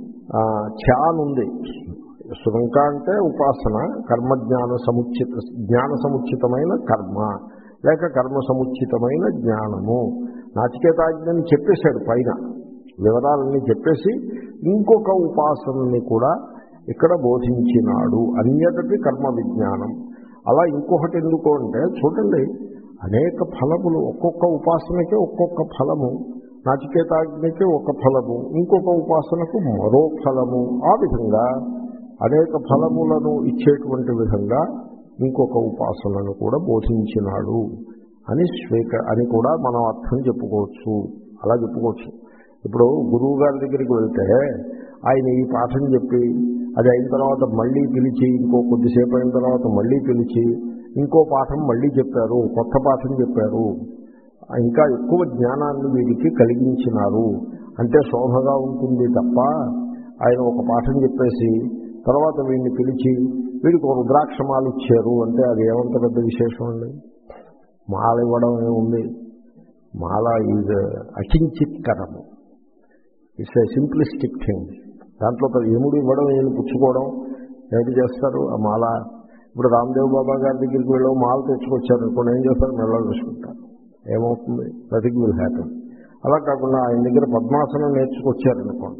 ఛానుంది. శృంక అంటే ఉపాసన, కర్మజ్ఞాన సముచిత జ్ఞాన సముచితమైన కర్మ లేక కర్మ సముచితమైన జ్ఞానము. నాచికేతాజ్ఞని చెప్పేశాడు, పైన వివరాలన్నీ చెప్పేసి ఇంకొక ఉపాసనని కూడా ఇక్కడ బోధించినాడు. అన్యదపి కర్మ విజ్ఞానం. అలా ఇంకొకటి ఎందుకు అంటే చూడండి, అనేక ఫలములు, ఒక్కొక్క ఉపాసనకి ఒక్కొక్క ఫలము, నాచికేతాజ్ఞకి ఒక ఫలము, ఇంకొక ఉపాసనకు మరో ఫలము. ఆ విధంగా అనేక ఫలములను ఇచ్చేటువంటి విధంగా ఇంకొక ఉపాసనను కూడా బోధించినాడు అని స్వీక అని కూడా మనం అర్థం చెప్పుకోవచ్చు. అలా చెప్పుకోవచ్చు. ఇప్పుడు గురువు గారి దగ్గరికి వెళ్తే ఆయన ఈ పాఠం చెప్పి అది అయిన తర్వాత మళ్ళీ పిలిచి ఇంకో కొద్దిసేపు అయిన తర్వాత మళ్ళీ పిలిచి ఇంకో పాఠం మళ్ళీ చెప్పారు, కొత్త పాఠం చెప్పారు, ఇంకా ఎక్కువ జ్ఞానాన్ని వీరికి కలిగించినారు అంటే శోభగా ఉంటుంది తప్ప ఆయన ఒక పాఠం చెప్పేసి తర్వాత వీడిని పిలిచి వీడికి ఒక రుద్రాక్షమాలు ఇచ్చారు అంటే అది ఏమంత పెద్ద విశేషం అండి. మాల ఇవ్వడం ఏముంది? మాల ఈజ్ అకించిత్కరము. It's a simplistic thing. దాంట్లో ఎముడు ఇవ్వడం, ఏమి పుచ్చుకోవడం ఏమిటి చేస్తారు? ఆ మాల ఇప్పుడు రామ్దేవ్ బాబా గారి దగ్గరికి వెళ్ళి మాల తెచ్చుకొచ్చారు అనుకోండి, ఏం చేస్తారు? మెల్ల వేసుకుంటారు. ఏమవుతుంది? Nothing will happen. అలా కాకుండా ఆయన దగ్గర పద్మాసనం నేర్చుకొచ్చారనుకోండి,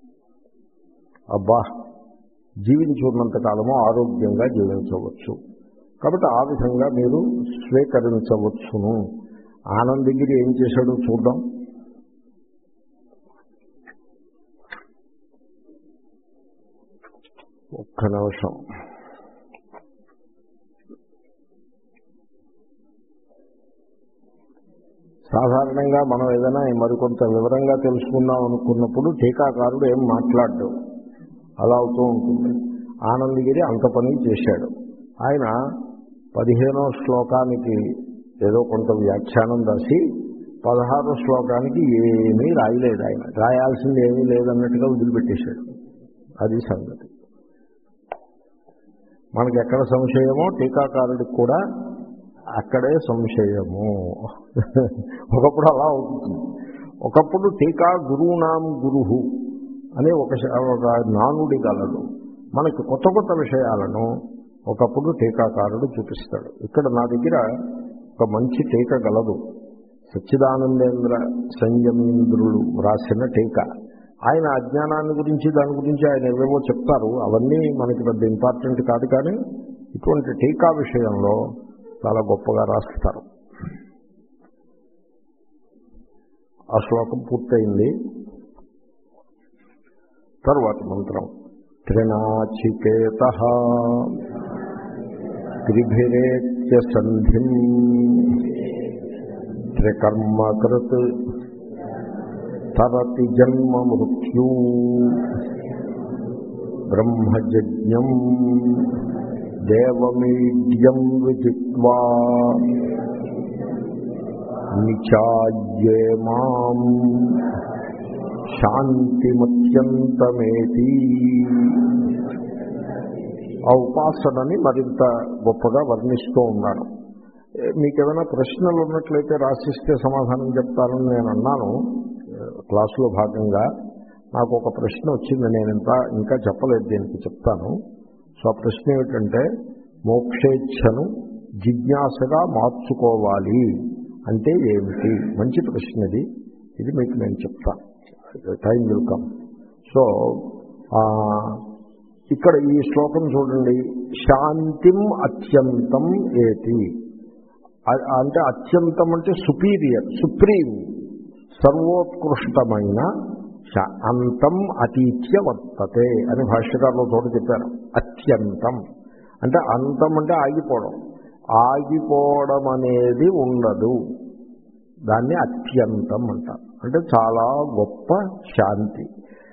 అబ్బా జీవించున్నంత కాలము ఆరోగ్యంగా జీవించవచ్చు. కాబట్టి ఆ విధంగా మీరు స్వీకరించవచ్చును. ఆనందగిరి ఏం చేశాడో చూద్దాం. ఒక్క నిమిషం. సాధారణంగా మనం ఏదైనా మరికొంత వివరంగా తెలుసుకుందాం అనుకున్నప్పుడు టీకాకారుడు ఏం మాట్లాడడు, అలా అవుతూ ఉంటుంది. ఆనందగిరి అంత పని చేశాడు. ఆయన పదిహేనో శ్లోకానికి ఏదో కొంత వ్యాఖ్యానం రాసి పదహారో శ్లోకానికి ఏమీ రాయలేదు. ఆయన రాయాల్సింది ఏమీ లేదన్నట్టుగా వదిలిపెట్టేశాడు. అది సంగతి. మనకి ఎక్కడ సంశయమో టీకాకారుడికి కూడా అక్కడే సంశయము. ఒకప్పుడు అలా అవుతుంది. ఒకప్పుడు టీకా గురువునాం గురుహు అనే ఒక ఒక నానుడి గలడు. మనకి కొత్త కొత్త విషయాలను ఒకప్పుడు టీకాకారుడు చూపిస్తాడు. ఇక్కడ నా దగ్గర ఒక మంచి టీక గలదు. సచ్చిదానందేంద్ర సంయమేంద్రుడు రాసిన టీక. ఆయన అజ్ఞానాన్ని గురించి దాని గురించి ఆయన ఏవేవో చెప్తారు. అవన్నీ మనకి పెద్ద ఇంపార్టెంట్ కాదు, కానీ ఇటువంటి టీకా విషయంలో చాలా గొప్పగా రాస్తారు. ఆ శ్లోకం పూర్తయింది. తర్వాత మంత్రం త్రినాచికేతః త్రిభిరేత్య సంధిం త్రికర్మకృత్ తరతి జన్మ మృత్యూ బ్రహ్మజజ్ఞం దేవమీడ్యం విజిత్వా నిచాయ్యే మాం శాంతిమత్యంతమేతి. ఆ ఉపాసనని మరింత గొప్పగా వర్ణిస్తూ ఉన్నారు. మీకు ఏమైనా ప్రశ్నలు ఉన్నట్లయితే రాసిస్తే సమాధానం చెప్తానని నేను అన్నాను క్లాసులో భాగంగా. నాకు ఒక ప్రశ్న వచ్చింది, నేను ఇంకా ఇంకా చెప్పలేదు, దీనికి చెప్తాను. సో ఆ ప్రశ్న ఏమిటంటే, మోక్షేచ్ఛను జిజ్ఞాసగా మార్చుకోవాలి అంటే ఏమిటి? మంచి ప్రశ్న ఇది. ఇది మీకు నేను చెప్తాను, టైం విల్ కమ్. సో ఇక్కడ ఈ శ్లోకం చూడండి, శాంతిం అత్యంతం ఏతి అంటే అత్యంతం అంటే సుపీరియర్, సుప్రీం, సర్వోత్కృష్టమైన అంతం అతీత్య వర్తతే అని భాష్యకారులు చోట చెప్పారు. అత్యంతం అంటే అంతం అంటే ఆగిపోవడం, ఆగిపోవడం అనేది ఉండదు, దాన్ని అత్యంతం అంటారు. అంటే చాలా గొప్ప శాంతి.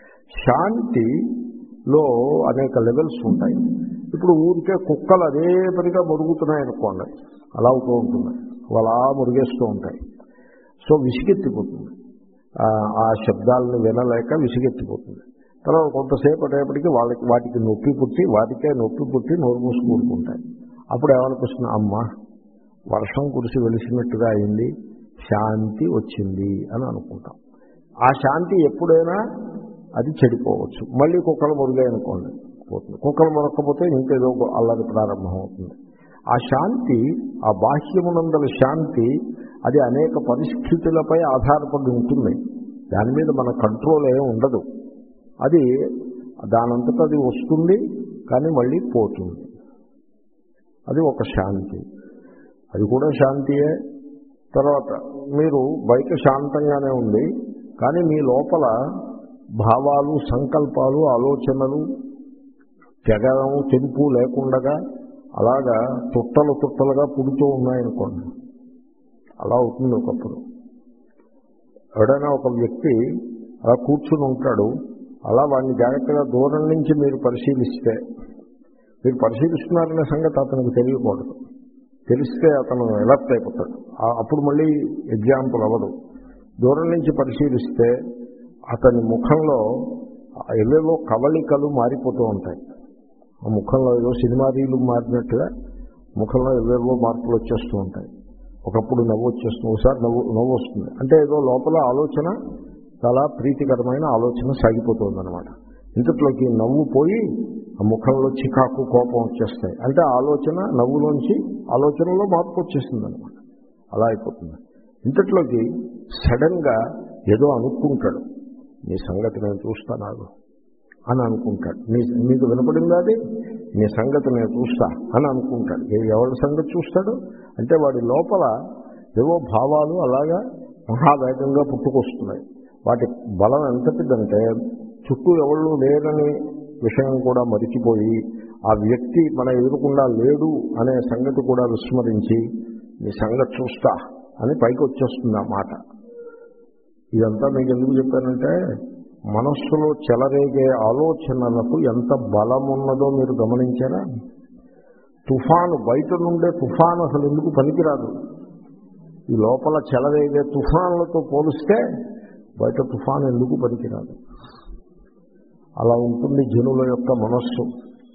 శాంతిలో అనేక లెవెల్స్ ఉంటాయి. ఇప్పుడు ఊరికే కుక్కలు అదే పనిగా మురుగుతున్నాయి అనుకోండి, అలా అవుతూ ఉంటుంది, అలా మురిగేస్తూ ఉంటాయి. సో విసిగెత్తిపోతుంది, ఆ శబ్దాలను వినలేక విసిగెత్తిపోతుంది. తర్వాత కొంతసేపు అయ్యేపటికి వాళ్ళకి వాటికి నొప్పి పుట్టి వాటికే నొప్పి పుట్టి నోరు మూసి కూడుకుంటాయి. అప్పుడు ఏమనిపిస్తుంది, అమ్మ వర్షం కురిసి వెలిసినట్టుగా అయింది, శాంతి వచ్చింది అని అనుకుంటాం. ఆ శాంతి ఎప్పుడైనా అది చెడిపోవచ్చు. మళ్ళీ కుక్కలు మురిగాయనుకోండి పోతుంది, కుక్కలు మురక్కపోతే ఇంకేదో అల్లరి ప్రారంభం అవుతుంది. ఆ శాంతి, ఆ బాహ్యమునందల శాంతి, అది అనేక పరిస్థితులపై ఆధారపడి ఉంటుంది. దాని మీద మన కంట్రోల్ ఏమి ఉండదు. అది దానంతటా అది వస్తుంది, కానీ మళ్ళీ పోతుంది. అది ఒక శాంతి, అది కూడా శాంతియే. తర్వాత మీరు బయట శాంతంగానే ఉంది, కానీ మీ లోపల భావాలు, సంకల్పాలు, ఆలోచనలు తెగడం తెంపు లేకుండగా అలాగా తుట్టలు తుట్టలుగా పుడుతూ ఉన్నాయనుకోండి, అలా అవుతుంది ఒకప్పుడు. ఎవడైనా ఒక వ్యక్తి అలా కూర్చుని ఉంటాడు, అలా వాడిని జాగ్రత్తగా దూరం నుంచి మీరు పరిశీలిస్తే, మీరు పరిశీలిస్తున్నారనే సంగతి అతనికి తెలియకూడదు. తెలిస్తే అతను ఎలర్ట్ అయిపోతాడు, అప్పుడు మళ్ళీ ఎగ్జాంపుల్ అవ్వదు. దూరం నుంచి పరిశీలిస్తే అతని ముఖంలో ఏవేవో కవళికలు మారిపోతూ ఉంటాయి. ఆ ముఖంలో ఏదో సినిమా రీలు మారినట్టుగా ముఖంలో ఏవేవో మార్పులు వచ్చేస్తూ ఉంటాయి. ఒకప్పుడు నవ్వు వచ్చేస్తుంది, ఒకసారి నవ్వు నవ్వు వస్తుంది, అంటే ఏదో లోపల ఆలోచన చాలా ప్రీతికరమైన ఆలోచన సాగిపోతుందన్నమాట. ఇంతట్లోకి నవ్వు పోయి ఆ ముఖంలో చికాకు, కోపం వచ్చేస్తాయి. అంటే ఆలోచన నవ్వులోంచి ఆలోచనలో మార్పు వచ్చేస్తుంది అనమాట. అలా అయిపోతుంది. ఇంతట్లోకి సడన్గా ఏదో అనుకుంటాడు, నీ సంగతి నేను చూస్తాను అని అనుకుంటాడు. నీ మీకు వినపడిందా అది? నీ సంగతి నేను చూస్తా అని అనుకుంటాడు. ఎవరి సంగతి చూస్తాడు అంటే వాడి లోపల ఏవో భావాలు అలాగా మహావేగంగా పుట్టుకొస్తున్నాయి. వాటి బలం ఎంతటిదంటే చుట్టూ ఎవళ్ళు లేరని విషయం కూడా మరిచిపోయి, ఆ వ్యక్తి మన ఎదురుకుండా లేడు అనే సంగతి కూడా విస్మరించి నీ సంగతి చూస్తా అని పైకి వచ్చేస్తుంది ఆ మాట. ఇదంతా మీకు ఎందుకు చెప్పానంటే, మనస్సులో చెలరేగే ఆలోచనలకు ఎంత బలం ఉన్నదో మీరు గమనించారా? తుఫాను, బయట నుండే తుఫాను అసలు ఎందుకు పనికిరాదు. ఈ లోపల చెలరేగే తుఫానులతో పోలిస్తే బయట తుఫాను ఎందుకు పనికిరాదు. అలా ఉంటుంది జనుల యొక్క మనస్సు.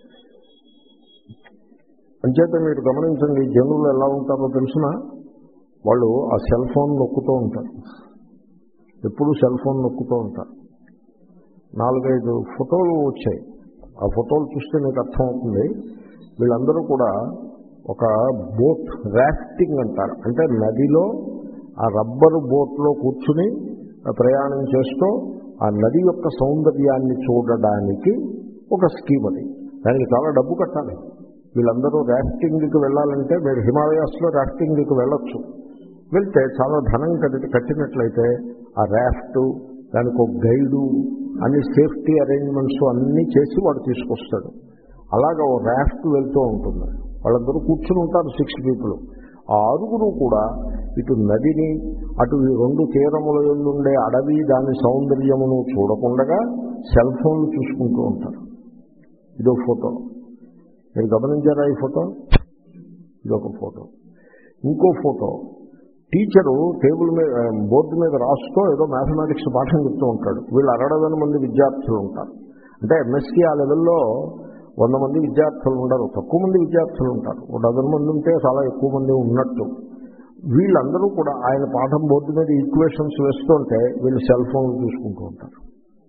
అంచేత మీరు గమనించండి, జనులు ఎలా ఉంటారో తెలుసిన, వాళ్ళు ఆ సెల్ ఫోన్ నొక్కుతూ ఉంటారు, ఎప్పుడు సెల్ ఫోన్ నొక్కుతూ ఉంటారు. నాలుగైదు ఫోటోలు వచ్చాయి, ఆ ఫోటోలు చూస్తే మీకు అర్థమవుతుంది. వీళ్ళందరూ కూడా ఒక బోట్ రాఫ్టింగ్ అంటారు, అంటే నదిలో ఆ రబ్బరు బోట్లో కూర్చుని ప్రయాణం చేస్తూ ఆ నది యొక్క సౌందర్యాన్ని చూడడానికి ఒక స్కీమ్ అది. దానికి చాలా డబ్బు కట్టాలి. వీళ్ళందరూ రాఫ్టింగ్కి వెళ్ళాలంటే మీరు హిమాలయాస్లో రాఫ్టింగ్కి వెళ్ళొచ్చు. వెళ్తే చాలా ధనం కట్టి కట్టినట్లయితే ఆ ర్యాఫ్ట్, దానికి ఒక గైడు, అన్ని సేఫ్టీ అరేంజ్మెంట్స్ అన్నీ చేసి వాడు తీసుకొస్తాడు. అలాగా ఓ ర్యాఫ్ట్ వెళ్తూ ఉంటుంది. వాళ్ళందరూ కూర్చుని ఉంటారు, సిక్స్ పీపుల్. ఆ ఆరుగురు కూడా ఇటు నదిని అటు ఈ రెండు తీరముల ఉండే అడవి దాని సౌందర్యమును చూడకుండా సెల్ ఫోన్లు చూసుకుంటూ ఉంటారు. ఇదో ఫోటో, మీరు గమనించారా ఈ ఫోటో? ఇదొక ఫోటో. ఇంకో ఫోటో, టీచరు టేబుల్ మీద బోర్డు మీద రాస్తూ ఏదో మ్యాథమెటిక్స్ పాఠం చెప్తూ ఉంటాడు. వీళ్ళు అరడదన మంది విద్యార్థులు ఉంటారు. అంటే ఎంఎస్సీ ఆ లెవెల్లో వంద మంది విద్యార్థులు ఉండరు, తక్కువ మంది విద్యార్థులు ఉంటారు. ఒక డజన్ మంది ఉంటే చాలా ఎక్కువ మంది ఉన్నట్టు. వీళ్ళందరూ కూడా ఆయన పాఠం బోర్డు మీద ఈక్వేషన్స్ వేస్తుంటే వీళ్ళు సెల్ ఫోన్లు చూసుకుంటూ ఉంటారు.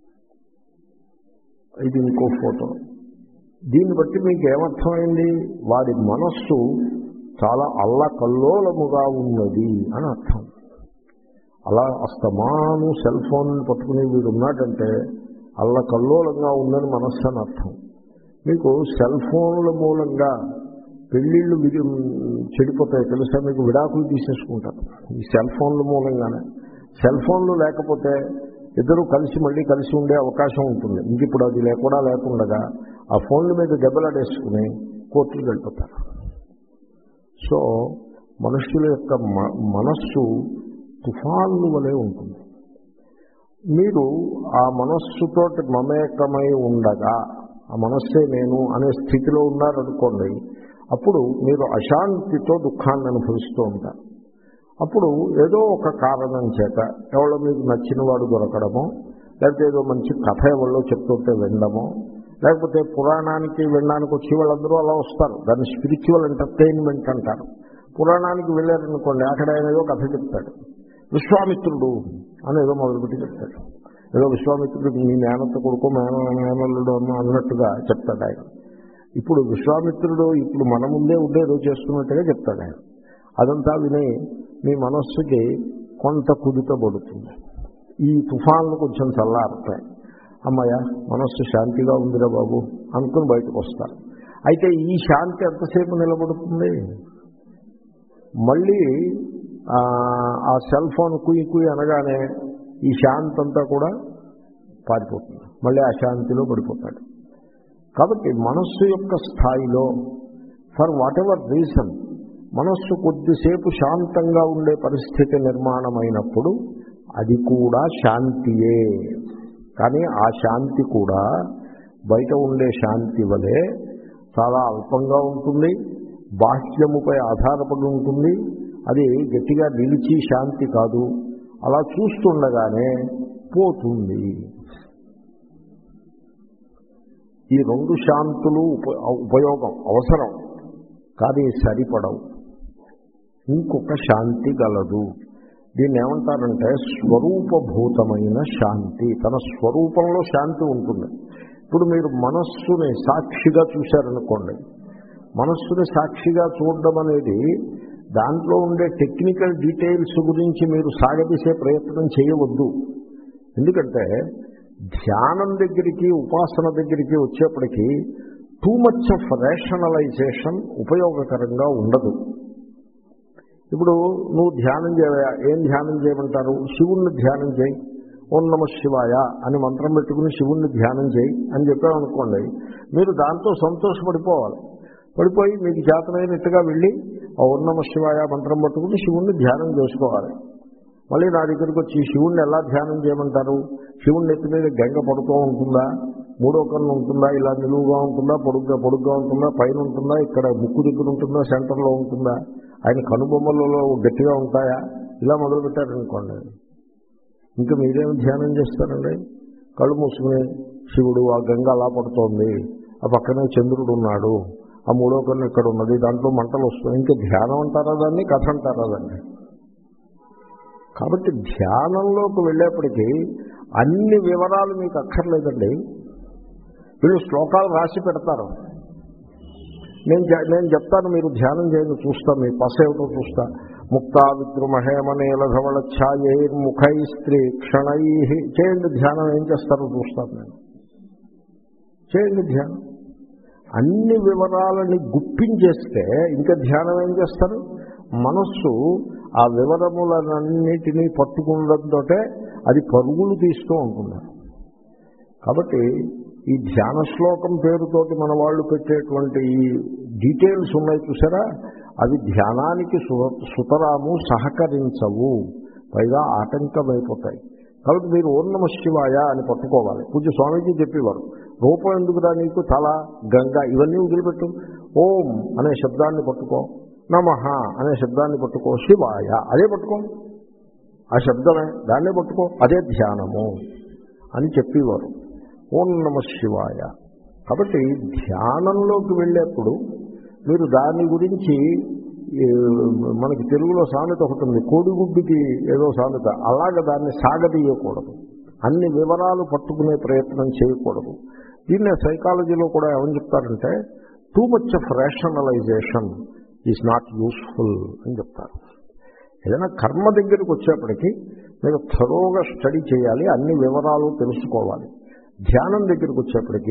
ఇది ఇంకో ఫోటో. దీన్ని బట్టి మీకు ఏమర్థమైంది? వాడి మనస్సు చాలా అల్లకల్లోలముగా ఉన్నది అని అర్థం. అలా అస్తమాను సెల్ ఫోన్ పట్టుకుని వీడు ఉన్నాడంటే అల్లకల్లోలంగా ఉందని మనస్సు అని అర్థం. మీకు సెల్ ఫోన్ల మూలంగా పెళ్ళిళ్ళు చెడిపోతాయి తెలుసా? మీకు విడాకులు తీసేసుకుంటారు ఈ సెల్ ఫోన్ల మూలంగానే. సెల్ ఫోన్లు లేకపోతే ఇద్దరు కలిసి మళ్ళీ కలిసి ఉండే అవకాశం ఉంటుంది. ఇంక ఇప్పుడు అది లేకుండా లేకుండా ఆ ఫోన్ల మీద దెబ్బలాడేసుకుని కోర్టులు వెళ్ళిపోతారు. సో మనుషుల యొక్క మనస్సు తుఫాన్లు వలె ఉంటుంది. మీరు ఆ మనస్సుతో మమేకమై ఉండగా, ఆ మనస్సే నేను అనే స్థితిలో ఉన్నారనుకోండి, అప్పుడు మీరు అశాంతితో దుఃఖాన్ని అనుభవిస్తూ ఉంటారు. అప్పుడు ఏదో ఒక కారణం చేత ఎవరో మీకు నచ్చిన వాడు దొరకడమో, లేకపోతే ఏదో మంచి కథ ఎవరో చెప్తుంటే వినడమో, లేకపోతే పురాణానికి వినడానికి వచ్చి వాళ్ళందరూ అలా వస్తారు. దాన్ని స్పిరిచువల్ ఎంటర్టైన్మెంట్ అంటారు. పురాణానికి వెళ్ళారనుకోండి, అక్కడ ఆయన ఏదో కథ చెప్తాడు. విశ్వామిత్రుడు అని ఏదో మొదలుపెట్టి చెప్తాడు. ఏదో విశ్వామిత్రుడు మీ మేనత్త కొడుకు మేన మేనల్లుడు అన్న అన్నట్టుగా చెప్తాడు ఆయన. ఇప్పుడు విశ్వామిత్రుడు ఇప్పుడు మన ముందే ఉండే ఏదో చేస్తున్నట్టుగా చెప్తాడు ఆయన. అదంతా విని మీ మనస్సుకి కొంత కుదుటపడుతుంది. ఈ తుఫాన్లు కొంచెం చల్లారుతాయి. అమ్మయ్య మనస్సు శాంతిగా ఉందిరా బాబు అనుకుని బయటకు వస్తారు. అయితే ఈ శాంతి ఎంతసేపు నిలబడుతుంది? మళ్ళీ ఆ సెల్ ఫోన్ కుయ్యి కుయ్యి అనగానే ఈ శాంతి అంతా కూడా పారిపోతుంది. మళ్ళీ ఆ శాంతిలో పడిపోతాడు. కాబట్టి మనస్సు యొక్క స్థాయిలో ఫర్ వాట్ ఎవర్ రీజన్ మనస్సు కొద్దిసేపు శాంతంగా ఉండే పరిస్థితి నిర్మాణమైనప్పుడు అది కూడా శాంతియే. కానీ ఆ శాంతి కూడా బయట ఉండే శాంతి వలె చాలా అల్పంగా ఉంటుంది, బాహ్యముపై ఆధారపడి ఉంటుంది. అది గట్టిగా నిలిచి శాంతి కాదు, అలా చూస్తుండగానే పోతుంది. ఈ రెండు శాంతులు ఉపయోగం అవసరం, కానీ సరిపడవు. ఇంకొక శాంతి గలదు. దీన్ని ఏమంటారంటే స్వరూపభూతమైన శాంతి. తన స్వరూపంలో శాంతి ఉంటుంది. ఇప్పుడు మీరు మనస్సుని సాక్షిగా చూశారనుకోండి, మనస్సుని సాక్షిగా చూడడం అనేది దాంట్లో ఉండే టెక్నికల్ డీటెయిల్స్ గురించి మీరు సాగదీసే ప్రయత్నం చేయవద్దు. ఎందుకంటే ధ్యానం దగ్గరికి ఉపాసన దగ్గరికి వచ్చేప్పటికీ టూ మచ్ ఆఫ్ రేషనలైజేషన్ ఉపయోగకరంగా ఉండదు. ఇప్పుడు నువ్వు ధ్యానం చేయవా, ఏం ధ్యానం చేయమంటారు? శివుణ్ణి ధ్యానం చేయి, ఓం నమ శివాయ అని మంత్రం పెట్టుకుని శివుణ్ణి ధ్యానం చేయి అని చెప్పామనుకోండి, మీరు దాంతో సంతోషపడిపోవాలి. పడిపోయి మీకు చేతనైనట్టుగా వెళ్ళి ఓం నమ శివాయ మంత్రం పట్టుకుని శివుణ్ణి ధ్యానం చేసుకోవాలి. మళ్ళీ నా దగ్గరికి వచ్చి శివుణ్ణి ఎలా ధ్యానం చేయమంటారు? శివుణ్ణి ఎత్తి మీద గంగ పడుతూ ఉంటుందా, మూడో కన్ను ఉంటుందా, ఇలా నిలువుగా ఉంటుందా, పొడుగ్గా పొడుగ్గా ఉంటుందా, పైన ఉంటుందా, ఇక్కడ ముక్కు దగ్గర ఉంటుందా, సెంటర్లో ఉంటుందా, ఆయన కనుబొమ్మలలో గట్టిగా ఉంటాయా, ఇలా మొదలుపెట్టారనుకోండి, ఇంకా మీరేమి ధ్యానం చేస్తారండి? కళ్ళు మూసుకుని శివుడు ఆ గంగ అలా పడుతోంది, ఆ పక్కనే చంద్రుడు ఉన్నాడు, ఆ మూడో కన్ను ఇక్కడ ఉన్నది, దాంట్లో మంటలు వస్తున్నాయి, ఇంకా ధ్యానం అంటారా దాన్ని, కథ అంటారా దాన్ని? కాబట్టి ధ్యానంలోకి వెళ్ళేప్పటికీ అన్ని వివరాలు మీకు అక్కర్లేదండి. వీళ్ళు శ్లోకాలు రాసి పెడతారు, నేను నేను చెప్తాను, మీరు ధ్యానం చేయండి, చూస్తా, మీ పస ఏమిటో చూస్తా. ముక్తా విద్రుమహేమనేల ధవళ ఛాయైర్ముఖై స్త్రీ క్షణై చేయండి ధ్యానం, ఏం చేస్తారో చూస్తాను నేను. చేయండి ధ్యానం. అన్ని వివరాలని గుప్పించేస్తే ఇంకా ధ్యానం ఏం చేస్తారు? మనస్సు ఆ వివరములన్నిటినీ పట్టుకున్నదంతో అది పరుగులు తీస్తూ ఉంటుంది. కాబట్టి ఈ ధ్యాన శ్లోకం పేరుతోటి మన వాళ్ళు పెట్టేటువంటి ఈ డీటెయిల్స్ ఉన్నాయి చూసారా, అవి ధ్యానానికి సుతరాము సహకరించవు, పైగా ఆటంకమైపోతాయి. కాబట్టి మీరు ఓం నమః శివాయ అని పట్టుకోవాలి. పూజ్య స్వామీజీ చెప్పేవారు, రూపం ఎందుకురా నీకు, తల, గంగ ఇవన్నీ వదిలిపెట్టు, ఓం అనే శబ్దాన్ని పట్టుకో, నమః అనే శబ్దాన్ని పట్టుకో, శివాయ అదే పట్టుకో, ఆ శబ్దమే దాన్నే పట్టుకో, అదే ధ్యానము అని చెప్పేవారు. ఓం నమః శివాయ. కాబట్టి ధ్యానంలోకి వెళ్ళేప్పుడు మీరు దాని గురించి, మనకి తెలుగులో సామెత ఒకటి ఉంది, కోడిగుడ్డుకి ఏదో సామెత, అలాగ దాన్ని సాగదీయకూడదు, అన్ని వివరాలు పట్టుకునే ప్రయత్నం చేయకూడదు. దీన్నే సైకాలజీలో కూడా ఏమని చెప్తారంటే, too much of rationalisation is not useful అని చెప్తారు. ఏదైనా కర్మ దగ్గరికి వచ్చేప్పటికీ మీరు థరోగా స్టడీ చేయాలి, అన్ని వివరాలు తెలుసుకోవాలి. ధ్యానం దగ్గరికి వచ్చేప్పటికీ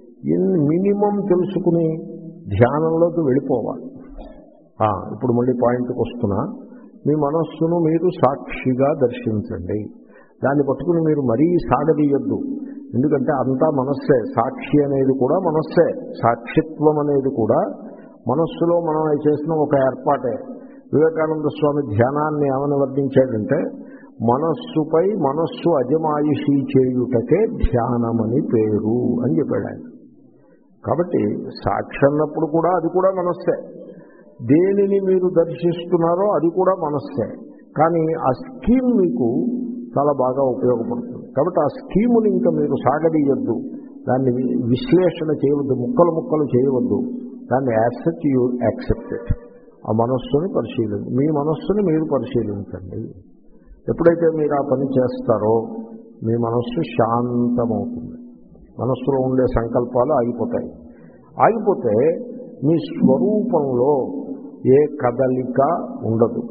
మినిమం తెలుసుకుని ధ్యానంలోకి వెళ్ళిపోవాలి. ఇప్పుడు మళ్ళీ పాయింట్కి వస్తున్నా, మీ మనస్సును మీరు సాక్షిగా దర్శించండి. దాన్ని పట్టుకుని మీరు మరీ సాగదీయద్దు, ఎందుకంటే అంతా మనస్సే, సాక్షి అనేది కూడా మనస్సే, సాక్షిత్వం అనేది కూడా మనస్సులో మనం చేసిన ఒక ఏర్పాటే. వివేకానంద స్వామి ధ్యానాన్ని ఏమని వర్ణించాడంటే, మనస్సుపై మనస్సు అజమాయిషీ చేయుటకే ధ్యానమని పేరు అని చెప్పాడు ఆయన. కాబట్టి సాక్షి అన్నప్పుడు కూడా అది కూడా మనస్సే, దేనిని మీరు దర్శిస్తున్నారో అది కూడా మనస్సే, కానీ ఆ స్కీమ్ మీకు చాలా బాగా ఉపయోగపడుతుంది. కాబట్టి ఆ స్కీముని ఇంకా మీరు సాగదీయద్దు, దాన్ని విశ్లేషణ చేయవద్దు, ముక్కలు ముక్కలు చేయవద్దు, దాన్ని యాక్సెప్ట్ యూ యాక్సెప్ట్ ఇట్. ఆ మనస్సుని పరిశీలించండి, మీ మనస్సుని మీరు పరిశీలించండి. ఎప్పుడైతే మీరు ఆ పని చేస్తారో మీ మనస్సు శాంతమవుతుంది, మనస్సులో ఉండే సంకల్పాలు ఆగిపోతాయి. ఆగిపోతే మీ స్వరూపంలో ఏ కదలిక ఉండదు,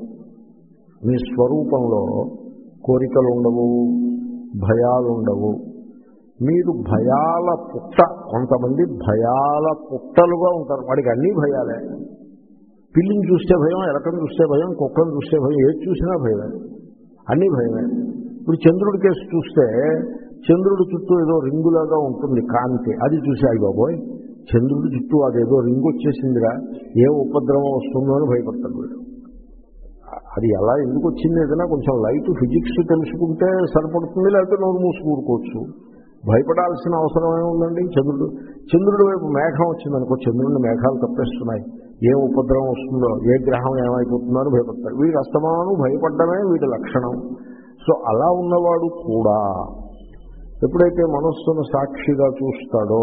మీ స్వరూపంలో కోరికలు ఉండవు, భయాలు ఉండవు. మీరు భయాల పుట్ట, కొంతమంది భయాల పుట్టలుగా ఉంటారు, వాడికి అన్నీ భయాలే. పిల్లిని చూస్తే భయం, ఎలకను చూస్తే భయం, కుక్కను చూస్తే భయం, ఏది చూసినా భయమే, అన్నీ భయమే. ఇప్పుడు చంద్రుడి కేసు చూస్తే చంద్రుడి చుట్టూ ఏదో రింగులాగా ఉంటుంది కాంతి, అది చూసి అయ్యి బాబోయ్ చంద్రుడి చుట్టూ అదేదో రింగు వచ్చేసిందిరా, ఏ ఉపద్రవం వస్తుందో అని భయపడతాడు వీడు. అది ఎలా ఎందుకు వచ్చింది, ఏదైనా కొంచెం లైట్ ఫిజిక్స్ తెలుసుకుంటే సరిపడుతుంది, లేకపోతే నోరు మూసుకూరుకోవచ్చు. భయపడాల్సిన అవసరం ఏముందండి? చంద్రుడు చంద్రుడి వైపు మేఘం వచ్చిందనుకో, చంద్రుడిని మేఘాలు తప్పేస్తున్నాయి, ఏ ఉపద్రవం వస్తుందో, ఏ గ్రహం ఏమైపోతుందో అని భయపడతారు. వీడి అస్తమానం భయపడ్డమే వీడి లక్షణం. సో అలా ఉన్నవాడు కూడా ఎప్పుడైతే మనస్సును సాక్షిగా చూస్తాడో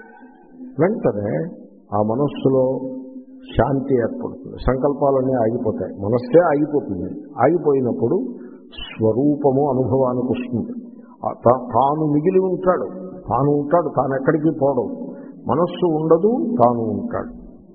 వెంటనే ఆ మనస్సులో శాంతి ఏర్పడుతుంది, సంకల్పాలన్నీ ఆగిపోతాయి, మనస్సే ఆగిపోతుంది. ఆగిపోయినప్పుడు స్వరూపము అనుభవానికి వస్తుంది. తాను మిగిలి ఉంటాడు, తాను ఉంటాడు, తాను ఎక్కడికి పోవడం, మనస్సు ఉండదు, తాను ఉంటాడు.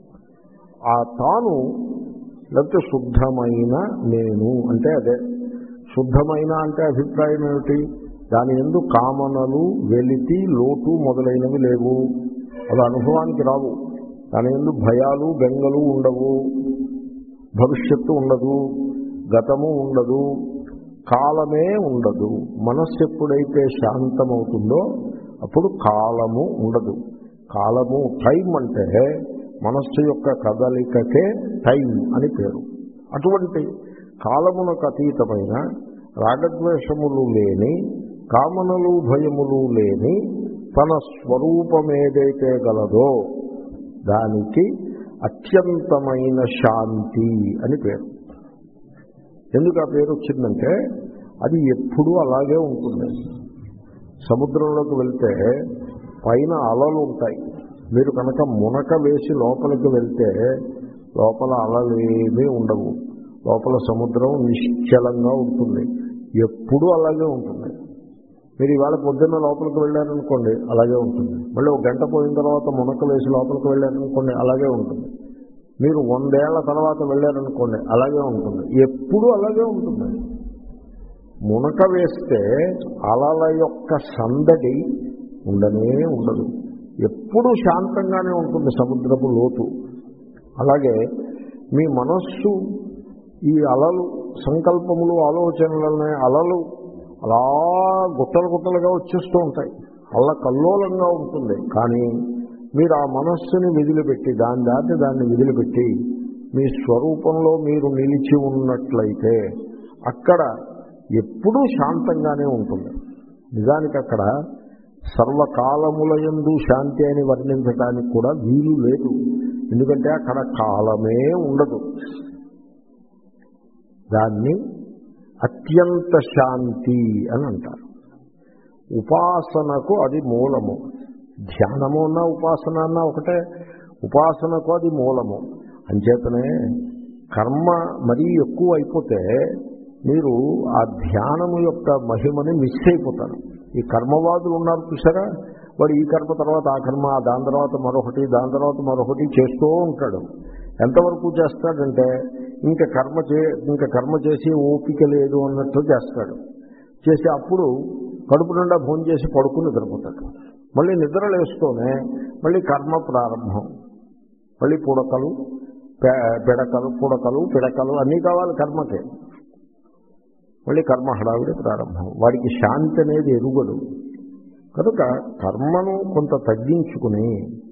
ఆ తాను లేకపోతే శుద్ధమైన నేను అంటే అదే. శుద్ధమైన అంటే అభిప్రాయం ఏమిటి? దాని యందు కామనలు, వెలితి, లోటు మొదలైనవి లేవు, అవి అనుభవానికి రావు. దాని యందు భయాలు, బెంగలు ఉండవు, భవిష్యత్తు ఉండదు, గతము ఉండదు, కాలమే ఉండదు. మనస్సు ఎప్పుడైతే శాంతమవుతుందో అప్పుడు కాలము ఉండదు. కాలము టైం అంటే మనస్సు యొక్క కదలికకే టైం అని పేరు. అటువంటి కాలమునకు అతీతమైన రాగద్వేషములు లేని, కామనలు భయములు లేని తన స్వరూపమేదైతే గలదో దానికి అత్యంతమైన శాంతి అని పేరు. ఎందుకు ఆ పేరు వచ్చిందంటే అది ఎప్పుడూ అలాగే ఉంటుంది. సముద్రంలోకి వెళ్తే పైన అలలు ఉంటాయి, మీరు కనుక మునక వేసి లోపలికి వెళ్తే లోపల అలలు ఏమీ ఉండవు, లోపల సముద్రం నిశ్చలంగా ఉంటుంది, ఎప్పుడూ అలాగే ఉంటుంది. మీరు ఇవాళ పొద్దున్న లోపలికి వెళ్ళారనుకోండి అలాగే ఉంటుంది, మళ్ళీ ఒక గంట పోయిన తర్వాత మునక వేసి లోపలికి వెళ్ళారనుకోండి అలాగే ఉంటుంది, మీరు వందేళ్ల తర్వాత వెళ్ళారనుకోండి అలాగే ఉంటుంది, ఎప్పుడూ అలాగే ఉంటుంది. మునక వేస్తే అలల యొక్క సందడి ఉండనే ఉండదు, ఎప్పుడూ శాంతంగానే ఉంటుంది సముద్రపు లోతు. అలాగే మీ మనస్సు ఈ అలలు, సంకల్పములు, ఆలోచనలనే అలలు అలా గుట్టలు గుట్టలుగా వచ్చేస్తూ ఉంటాయి, అలా కల్లోలంగా ఉంటుంది. కానీ మీరు ఆ మనస్సుని విదిలిపెట్టి దాని దాటి దాన్ని విదిలిపెట్టి మీ స్వరూపంలో మీరు నిలిచి ఉన్నట్లయితే అక్కడ ఎప్పుడూ శాంతంగానే ఉంటుంది. నిజానికి అక్కడ సర్వకాలములయందు శాంతి అని వర్ణించడానికి కూడా వీలు లేదు. ఎందుకంటే అక్కడ కాలమే ఉండదు. దాన్ని అత్యంత శాంతి అని అంటారు. ఉపాసనకు అది మూలము. ధ్యానము అన్నా ఉపాసన అన్నా ఒకటే. ఉపాసనకు అది మూలము. అంచేతనే కర్మ మరీ ఎక్కువ అయిపోతే మీరు ఆ ధ్యానము యొక్క మహిమని మిస్ అయిపోతారు. ఈ కర్మవాదులు ఉన్నారు చూసారా, వాడు ఈ కర్మ తర్వాత ఆ కర్మ, దాని తర్వాత మరొకటి, దాని తర్వాత మరొకటి చేస్తూ ఉంటాడు. ఎంతవరకు చేస్తాడంటే ఇంకా కర్మ చే ఇంకా కర్మ చేసి ఓపిక లేదు అన్నట్టు చేస్తాడు. చేసి అప్పుడు కడుపు నిండా భోజనం చేసి పడుకుని నిద్రపోతాడు. మళ్ళీ నిద్ర లేస్తూనే మళ్ళీ కర్మ ప్రారంభం. మళ్ళీ పుడకలు పిడకలు పుడకలు పిడకలు అన్నీ కావాలి కర్మకి. మళ్ళీ కర్మ హడావిడి ప్రారంభం. వాడికి శాంతి అనేది ఎరుగడు. కనుక కర్మను కొంత తగ్గించుకుని,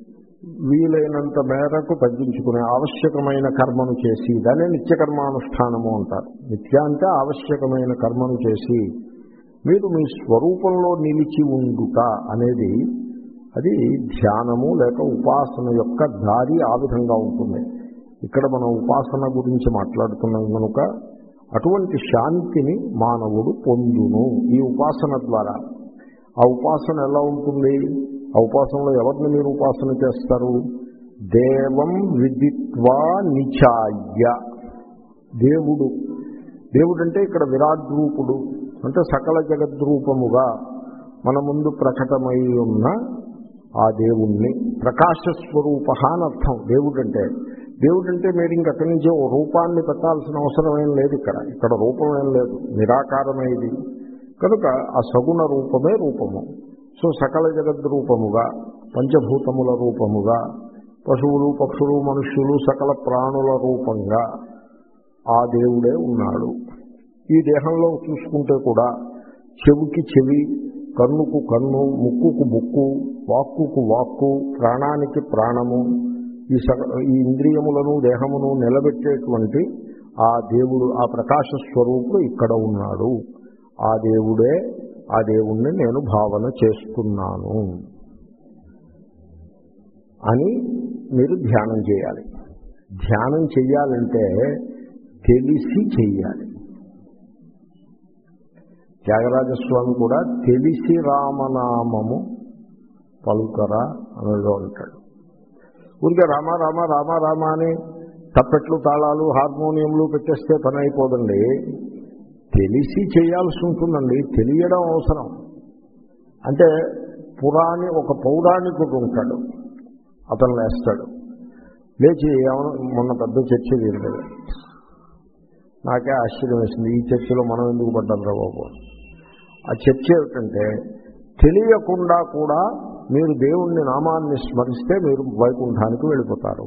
వీలైనంత మేరకు తగ్గించుకుని ఆవశ్యకమైన కర్మను చేసి, దాన్ని నిత్యకర్మానుష్ఠానము అంటారు. నిత్య అంటే ఆవశ్యకమైన కర్మను చేసి మీరు మీ స్వరూపంలో నిలిచి ఉండుట అనేది అది ధ్యానము లేక ఉపాసన యొక్క దారి ఆ విధంగా ఉంటుంది. ఇక్కడ మనం ఉపాసన గురించి మాట్లాడుతున్నాం కనుక అటువంటి శాంతిని మానవుడు పొందును ఈ ఉపాసన ద్వారా. ఆ ఉపాసన ఎలా ఉంటుంది? ఆ ఉపాసనలో ఎవరిని మీరు ఉపాసన చేస్తారు? దేవం విదిత్వా నిచాయ్య. దేవుడు దేవుడు అంటే ఇక్కడ విరాట్ రూపుడు అంటే సకల జగద్రూపముగా మన ముందు ప్రకటమై ఉన్న ఆ దేవుణ్ణి, ప్రకాశస్వరూప అని అర్థం. దేవుడంటే దేవుడంటే మీరు ఇంకక్కడి నుంచి ఓ రూపాన్ని పెట్టాల్సిన అవసరం ఏం లేదు. ఇక్కడ ఇక్కడ రూపం ఏం లేదు, నిరాకారమైది కనుక ఆ సగుణ రూపమే రూపము. సో సకల జగద్రూపముగా, పంచభూతముల రూపముగా, పశువులు పక్షులు మనుష్యులు సకల ప్రాణుల రూపంగా ఆ దేవుడే ఉన్నాడు. ఈ దేహంలో చూసుకుంటే కూడా చెవికి చెవి, కన్నుకు కన్ను, ముక్కుకు ముక్కు, వాక్కుకు వాక్కు, ప్రాణానికి ప్రాణము, ఈ స ఈ ఇంద్రియములను దేహమును నిలబెట్టేటువంటి ఆ దేవుడు, ఆ ప్రకాశ స్వరూపుడు ఇక్కడ ఉన్నాడు. ఆ దేవుడే, ఆ దేవుణ్ణి నేను భావన చేస్తున్నాను అని మీరు ధ్యానం చేయాలి. ధ్యానం చెయ్యాలంటే తెలిసి చెయ్యాలి. త్యాగరాజస్వామి కూడా తెలిసి రామనామము పలుకరా అనేదో అంటాడు. ఊరికే రామ రామ రామ రామ అని తప్పెట్లు తాళాలు హార్మోనియంలు పెట్టేస్తే పని అయిపోదండి. తెలిసి చేయాల్సి ఉంటుందండి. తెలియడం అవసరం. అంటే పురాణి ఒక పౌరాణికుడు ఉంటాడు, అతను లేస్తాడు, లేచి ఏమన్నా మొన్న పెద్ద చర్చ జరిగింది. నాకే ఆశ్చర్యం వేసింది, ఈ చర్చలో మనం ఎందుకు పడ్డాం రా బాబు. ఆ చర్చ ఏమిటంటే తెలియకుండా కూడా మీరు దేవుణ్ణి నామాన్ని స్మరిస్తే మీరు వైకుంఠానికి వెళ్ళిపోతారు.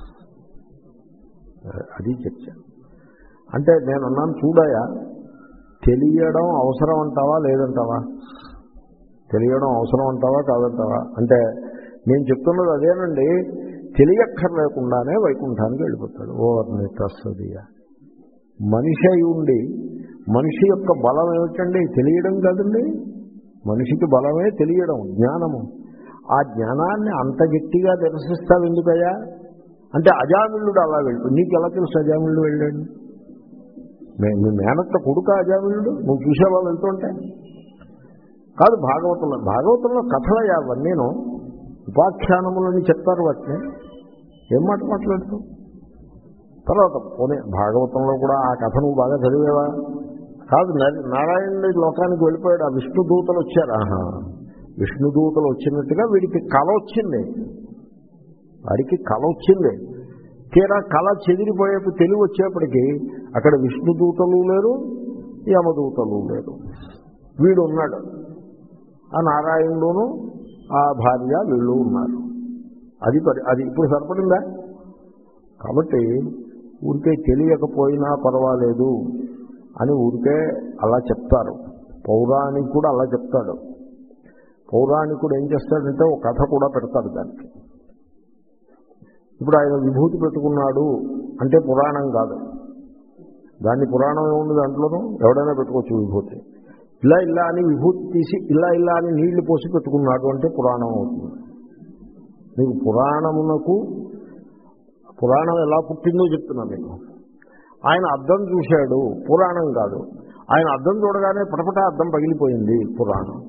అది చర్చ. అంటే నేను అన్నాను, చూడయా తెలియడం అవసరం అంటావా లేదంటావా? తెలియడం అవసరం అంటావా కాదంటావా? అంటే నేను చెప్తున్నది అదేనండి, తెలియక్కర్లేకుండానే వైకుంఠానికి వెళ్ళిపోతాడు. ఓ నితస్సదియా. మనిషి అయి ఉండి మనిషి యొక్క బలం ఏమిటండి? తెలియడం కాదండి. మనిషికి బలమే తెలియడం, జ్ఞానము. ఆ జ్ఞానాన్ని అంత గట్టిగా నిరసిస్తావు ఎందుకయ్యా అంటే అజామిళుడు అలా వెళ్ళిపోయి. నీకు ఎలా తెలుసు అజామిళుడు వెళ్ళాడు? మీ మేనత్త కొడుక అజామిళుడు? నువ్వు చూసేవాళ్ళు వెళ్తుంటే కాదు. భాగవతంలో భాగవతంలో కథలయ్యా అవన్నీను, ఉపాఖ్యానములని చెప్తారు. వాటిని ఏం మాట మాట్లాడుతూ తర్వాత పోనీ భాగవతంలో కూడా ఆ కథ నువ్వు బాగా చదివేవా? కాదు. నారాయణుడి లోకానికి వెళ్ళిపోయాడు, ఆ విష్ణుదూతలు వచ్చారు. ఆహా, విష్ణుదూతలు వచ్చినట్టుగా వీడికి కళ వచ్చింది. వాడికి కళ వచ్చింది. తీరా కళ చెదిరిపోయేపు తెలివి వచ్చేప్పటికీ అక్కడ విష్ణుదూతలు లేరు, యమదూతలు లేరు. వీడు ఉన్నాడు, ఆ నారాయణుడును ఆ భార్య వీళ్ళు ఉన్నారు. అది పరి అది ఇప్పుడు సరిపడిందా? కాబట్టి ఊరికే తెలియకపోయినా పర్వాలేదు అని ఊరికే అలా చెప్తారు. పౌరాణికుడు అలా చెప్తాడు. పౌరాణికుడు ఏం చేస్తాడంటే ఒక కథ కూడా పెడతాడు దానికి. ఇప్పుడు ఆయన విభూతి పెట్టుకున్నాడు అంటే పురాణం కాదు, దాన్ని పురాణం ఏముంది దాంట్లోనూ, ఎవడైనా పెట్టుకోవచ్చు విభూతి. ఇలా ఇలా అని విభూతి తీసి ఇలా ఇలా అని నీళ్లు పోసి పెట్టుకున్నాడు అంటే పురాణం అవుతుంది. మీకు పురాణమునకు పురాణం ఎలా పుట్టిందో చెప్తున్నా మీకు. ఆయన అద్దం చూశాడు, పురాణం కాదు. ఆయన అద్దం చూడగానే పటపట అద్దం పగిలిపోయింది, పురాణం.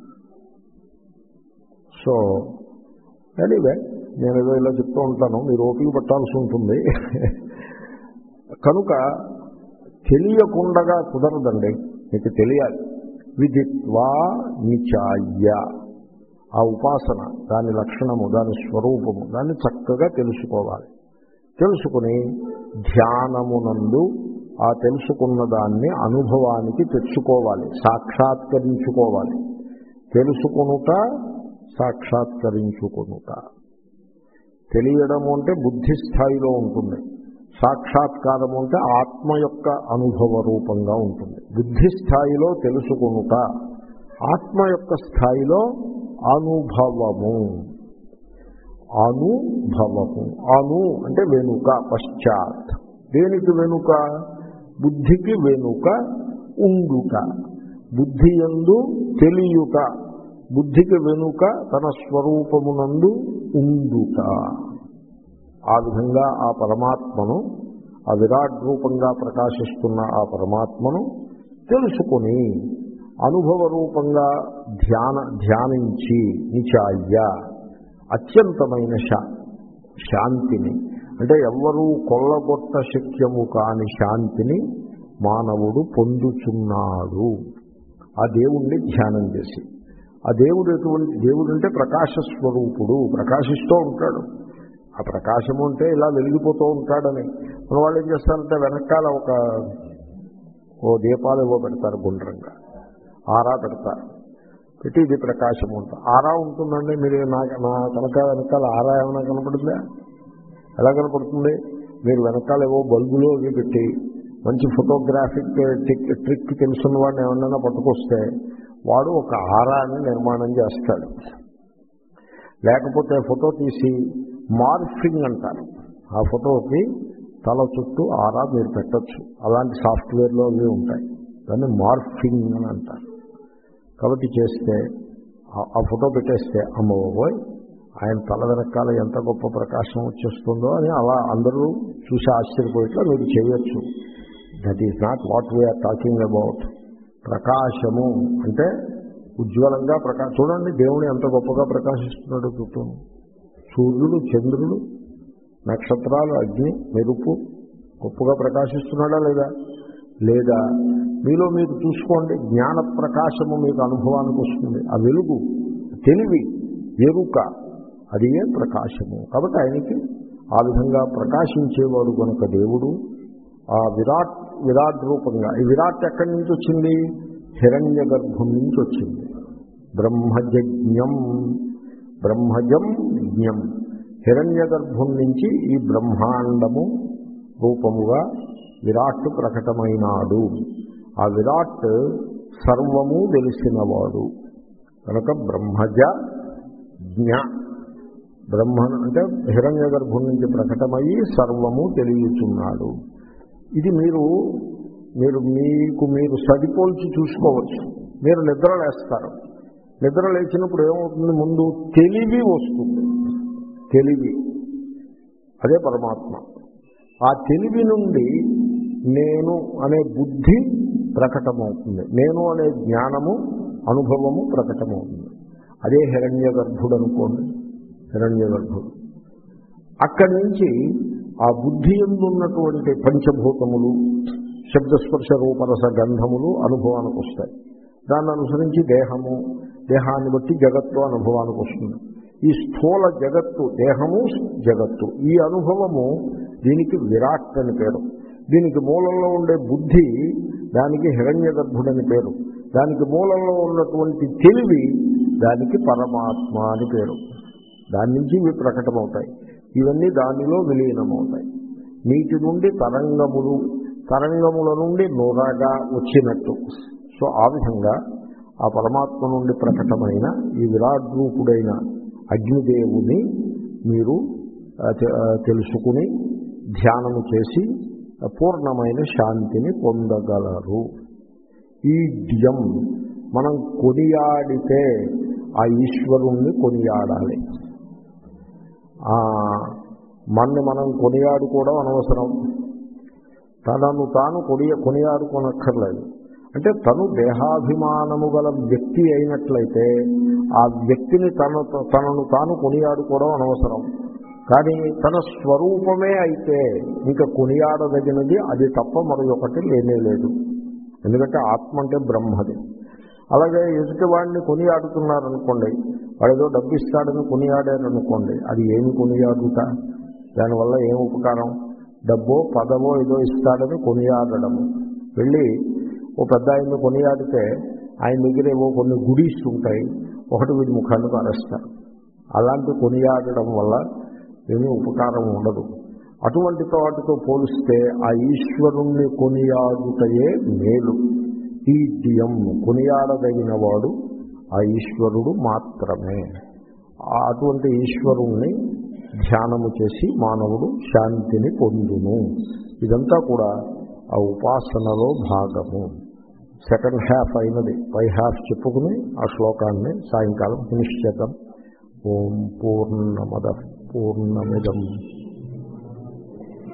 సో ఎనీవే నేను ఏదో ఇలా చెప్తూ ఉంటాను, మీరు ఓపిక పట్టాల్సి ఉంటుంది. కనుక తెలియకుండగా కుదరదండి, మీకు తెలియాలి. విదిత్వా నిచాయ్య, ఆ ఉపాసన దాని లక్షణము, దాని స్వరూపము, దాన్ని చక్కగా తెలుసుకోవాలి. తెలుసుకుని ధ్యానమునందు ఆ తెలుసుకున్న దాన్ని అనుభవానికి తెచ్చుకోవాలి, సాక్షాత్కరించుకోవాలి. తెలుసుకొనుట, సాక్షాత్కరించుకొనుట. తెలియడము అంటే బుద్ధి స్థాయిలో ఉంటుంది, సాక్షాత్కారము అంటే ఆత్మ యొక్క అనుభవ రూపంగా ఉంటుంది. బుద్ధి స్థాయిలో తెలుసుకొనుట, ఆత్మ యొక్క స్థాయిలో అనుభవము. అనుభవము, అను అంటే వెనుక, పశ్చాత్. దేనికి వెనుక? బుద్ధికి వెనుక ఉండుట, బుద్ధి యందు తెలియుట, బుద్ధికి వెనుక తన స్వరూపమునందు ఉండుట. ఆ విధంగా ఆ పరమాత్మను, ఆ విరాట్ రూపంగా ప్రకాశిస్తున్న ఆ పరమాత్మను తెలుసుకుని అనుభవ రూపంగా ధ్యాన ధ్యానించి నిచాయ్య అత్యంతమైన శా శాంతిని, అంటే ఎవ్వరూ కొల్లగొట్ట శక్యము కాని శాంతిని మానవుడు పొందుచున్నాడు. ఆ దేవుణ్ణి ధ్యానం చేసి, ఆ దేవుడు ఎటువంటి దేవుడు అంటే ప్రకాశస్వరూపుడు, ప్రకాశిస్తూ ఉంటాడు. ఆ ప్రకాశము అంటే ఇలా వెలిగిపోతూ ఉంటాడని. మన వాళ్ళు ఏం చేస్తారంటే వెనకాల ఒక ఓ దీపాలు ఏవో పెడతారు, గుండ్రంగా ఆరా పెడతారు, పెట్టి ఇది ప్రకాశం ఉంటుంది. ఆరా ఉంటుందండి, మీరు నా నా కనుక వెనకాల ఆరా ఏమైనా కనపడుతుందా? ఎలా కనపడుతుంది? మీరు వెనకాల ఏవో బల్బులో అవి పెట్టి మంచి ఫోటోగ్రాఫిక్ ట్రిక్ ట్రిక్ తెలుసున్న వాడిని ఏమన్నా పట్టుకొస్తే వాడు ఒక ఆరాన్ని నిర్మాణం చేస్తాడు. లేకపోతే ఫోటో తీసి మార్ఫింగ్ అంటారు, ఆ ఫోటోకి తల చుట్టూ ఆరా మీరు పెట్టచ్చు. అలాంటి సాఫ్ట్వేర్లో అవి ఉంటాయి, దాన్ని మార్ఫింగ్ అని అంటారు. కాబట్టి చేస్తే ఆ ఫోటో పెట్టేస్తే అమ్మబోయ్ ఆయన తల వెనకాల ఎంత గొప్ప ప్రకాశం వచ్చేస్తుందో అని అలా అందరూ చూసి ఆశ్చర్యపోయేట్లా మీరు చేయొచ్చు. That is not what we are talking about. ప్రకాశము అంటే ఉజ్వలంగా ప్రకాశ చూడండి, దేవుడు ఎంత గొప్పగా ప్రకాశిస్తున్నాడో చుట్టూ. సూర్యుడు, చంద్రుడు, నక్షత్రాలు, అగ్ని, మెరుపు గొప్పగా ప్రకాశిస్తున్నాడా లేదా? లేదా మీలో మీరు చూసుకోండి, జ్ఞాన ప్రకాశము మీకు అనుభవానికి వస్తుంది. ఆ వెలుగు, తెలివి, ఎరుక, అది ఏ ప్రకాశము. కాబట్టి ఆయనకి ఆ విధంగా ప్రకాశించేవాడు కనుక దేవుడు ఆ విరాట్ విరాట్ రూపంగా. ఈ విరాట్ ఎక్కడి నుంచి వచ్చింది? హిరణ్య గర్భం నుంచి వచ్చింది. బ్రహ్మజజ్ఞం, బ్రహ్మజం జ్ఞం, హిరణ్య గర్భం నుంచి ఈ బ్రహ్మాండము రూపముగా విరాట్ ప్రకటమైనాడు. ఆ విరాట్ సర్వము తెలిసినవాడు కనుక బ్రహ్మజ జ్ఞ. బ్రహ్మ అంటే హిరణ్య గర్భం నుంచి ప్రకటమయ్యి సర్వము తెలియచున్నాడు. ఇది మీరు మీరు మీకు మీరు సరిపోల్చి చూసుకోవచ్చు. మీరు నిద్ర లేస్తారు, నిద్ర లేచినప్పుడు ఏమవుతుంది? ముందు తెలివి వస్తుంది. తెలివి అదే పరమాత్మ. ఆ తెలివి నుండి నేను అనే బుద్ధి ప్రకటమవుతుంది, నేను అనే జ్ఞానము, అనుభవము ప్రకటమవుతుంది. అదే హిరణ్య గర్భుడు అనుకోండి, హిరణ్య గర్భుడు. అక్కడి నుంచి ఆ బుద్ధి ఎందున్నటువంటి పంచభూతములు, శబ్దస్పర్శ రూపరస గంధములు అనుభవానికి వస్తాయి. దాన్ని అనుసరించి దేహము, దేహాన్ని బట్టి జగత్తు అనుభవానికి వస్తుంది. ఈ స్థూల జగత్తు, దేహము జగత్తు, ఈ అనుభవము దీనికి విరాట్ అని పేరు. దీనికి మూలంలో ఉండే బుద్ధి, దానికి హిరణ్య గర్భుడని పేరు. దానికి మూలంలో ఉన్నటువంటి తెలివి, దానికి పరమాత్మ అని పేరు. దాని నుంచి ఇవి ప్రకటమవుతాయి. ఇవన్నీ దానిలో విలీనమవుతాయి. నీటి నుండి తరంగములు, తరంగముల నుండి నొరగా వచ్చినట్టు, సో ఆ విధంగా ఆ పరమాత్మ నుండి ప్రకటమైన ఈ విరాట్ రూపుడైన అగ్నిదేవుని మీరు తెలుసుకుని ధ్యానము చేసి పూర్ణమైన శాంతిని పొందగలరు. ఈ డ్యం మనం కొనియాడితే ఆ ఈశ్వరుణ్ణి కొనియాడాలి. మన్ని మనం కొనియాడుకోవడం అనవసరం. తనను తాను కొనియ కొనియాడుకోనక్కర్లేదు. అంటే తను దేహాభిమానము గల వ్యక్తి అయినట్లయితే ఆ వ్యక్తిని తన తనను తాను కొనియాడుకోవడం అనవసరం. కానీ తన స్వరూపమే అయితే ఇంకా కొనియాడదగినది అది తప్ప మరొకటి లేనే లేదు. ఎందుకంటే ఆత్మ అంటే బ్రహ్మది. అలాగే ఎదుటి వాడిని కొనియాడుతున్నారనుకోండి, వాడేదో డబ్బు ఇస్తాడని కొనియాడారనుకోండి, అది ఏమి కొనియాడుట? దానివల్ల ఏం ఉపకారం? డబ్బో పదవో ఏదో ఇస్తాడని కొనియాడము. వెళ్ళి ఓ పెద్ద ఆయన్ని కొనియాడితే ఆయన దగ్గర ఏవో కొన్ని గుడీస్ ఉంటాయి, ఒకటి వీడి ముఖాన్ని పారేస్తారు. అలాంటి కొనియాడడం వల్ల ఏమీ ఉపకారం ఉండదు. అటువంటి వాటితో పోలిస్తే ఆ ఈశ్వరుణ్ణి కొనియాడుటయే మేలు. ఈ దియం కొనియాడదగిన వాడు ఆ ఈశ్వరుడు మాత్రమే. అటువంటి ఈశ్వరుణ్ణి ధ్యానము చేసి మానవుడు శాంతిని పొందును. ఇదంతా కూడా ఆ ఉపాసనలో భాగము. సెకండ్ హాఫ్ అయినది, పై హాఫ్ చెప్పుకుని ఆ శ్లోకాన్ని సాయంకాలం ఫినిష్ చేద్దాం. ఓం పూర్ణమద పూర్ణమిదం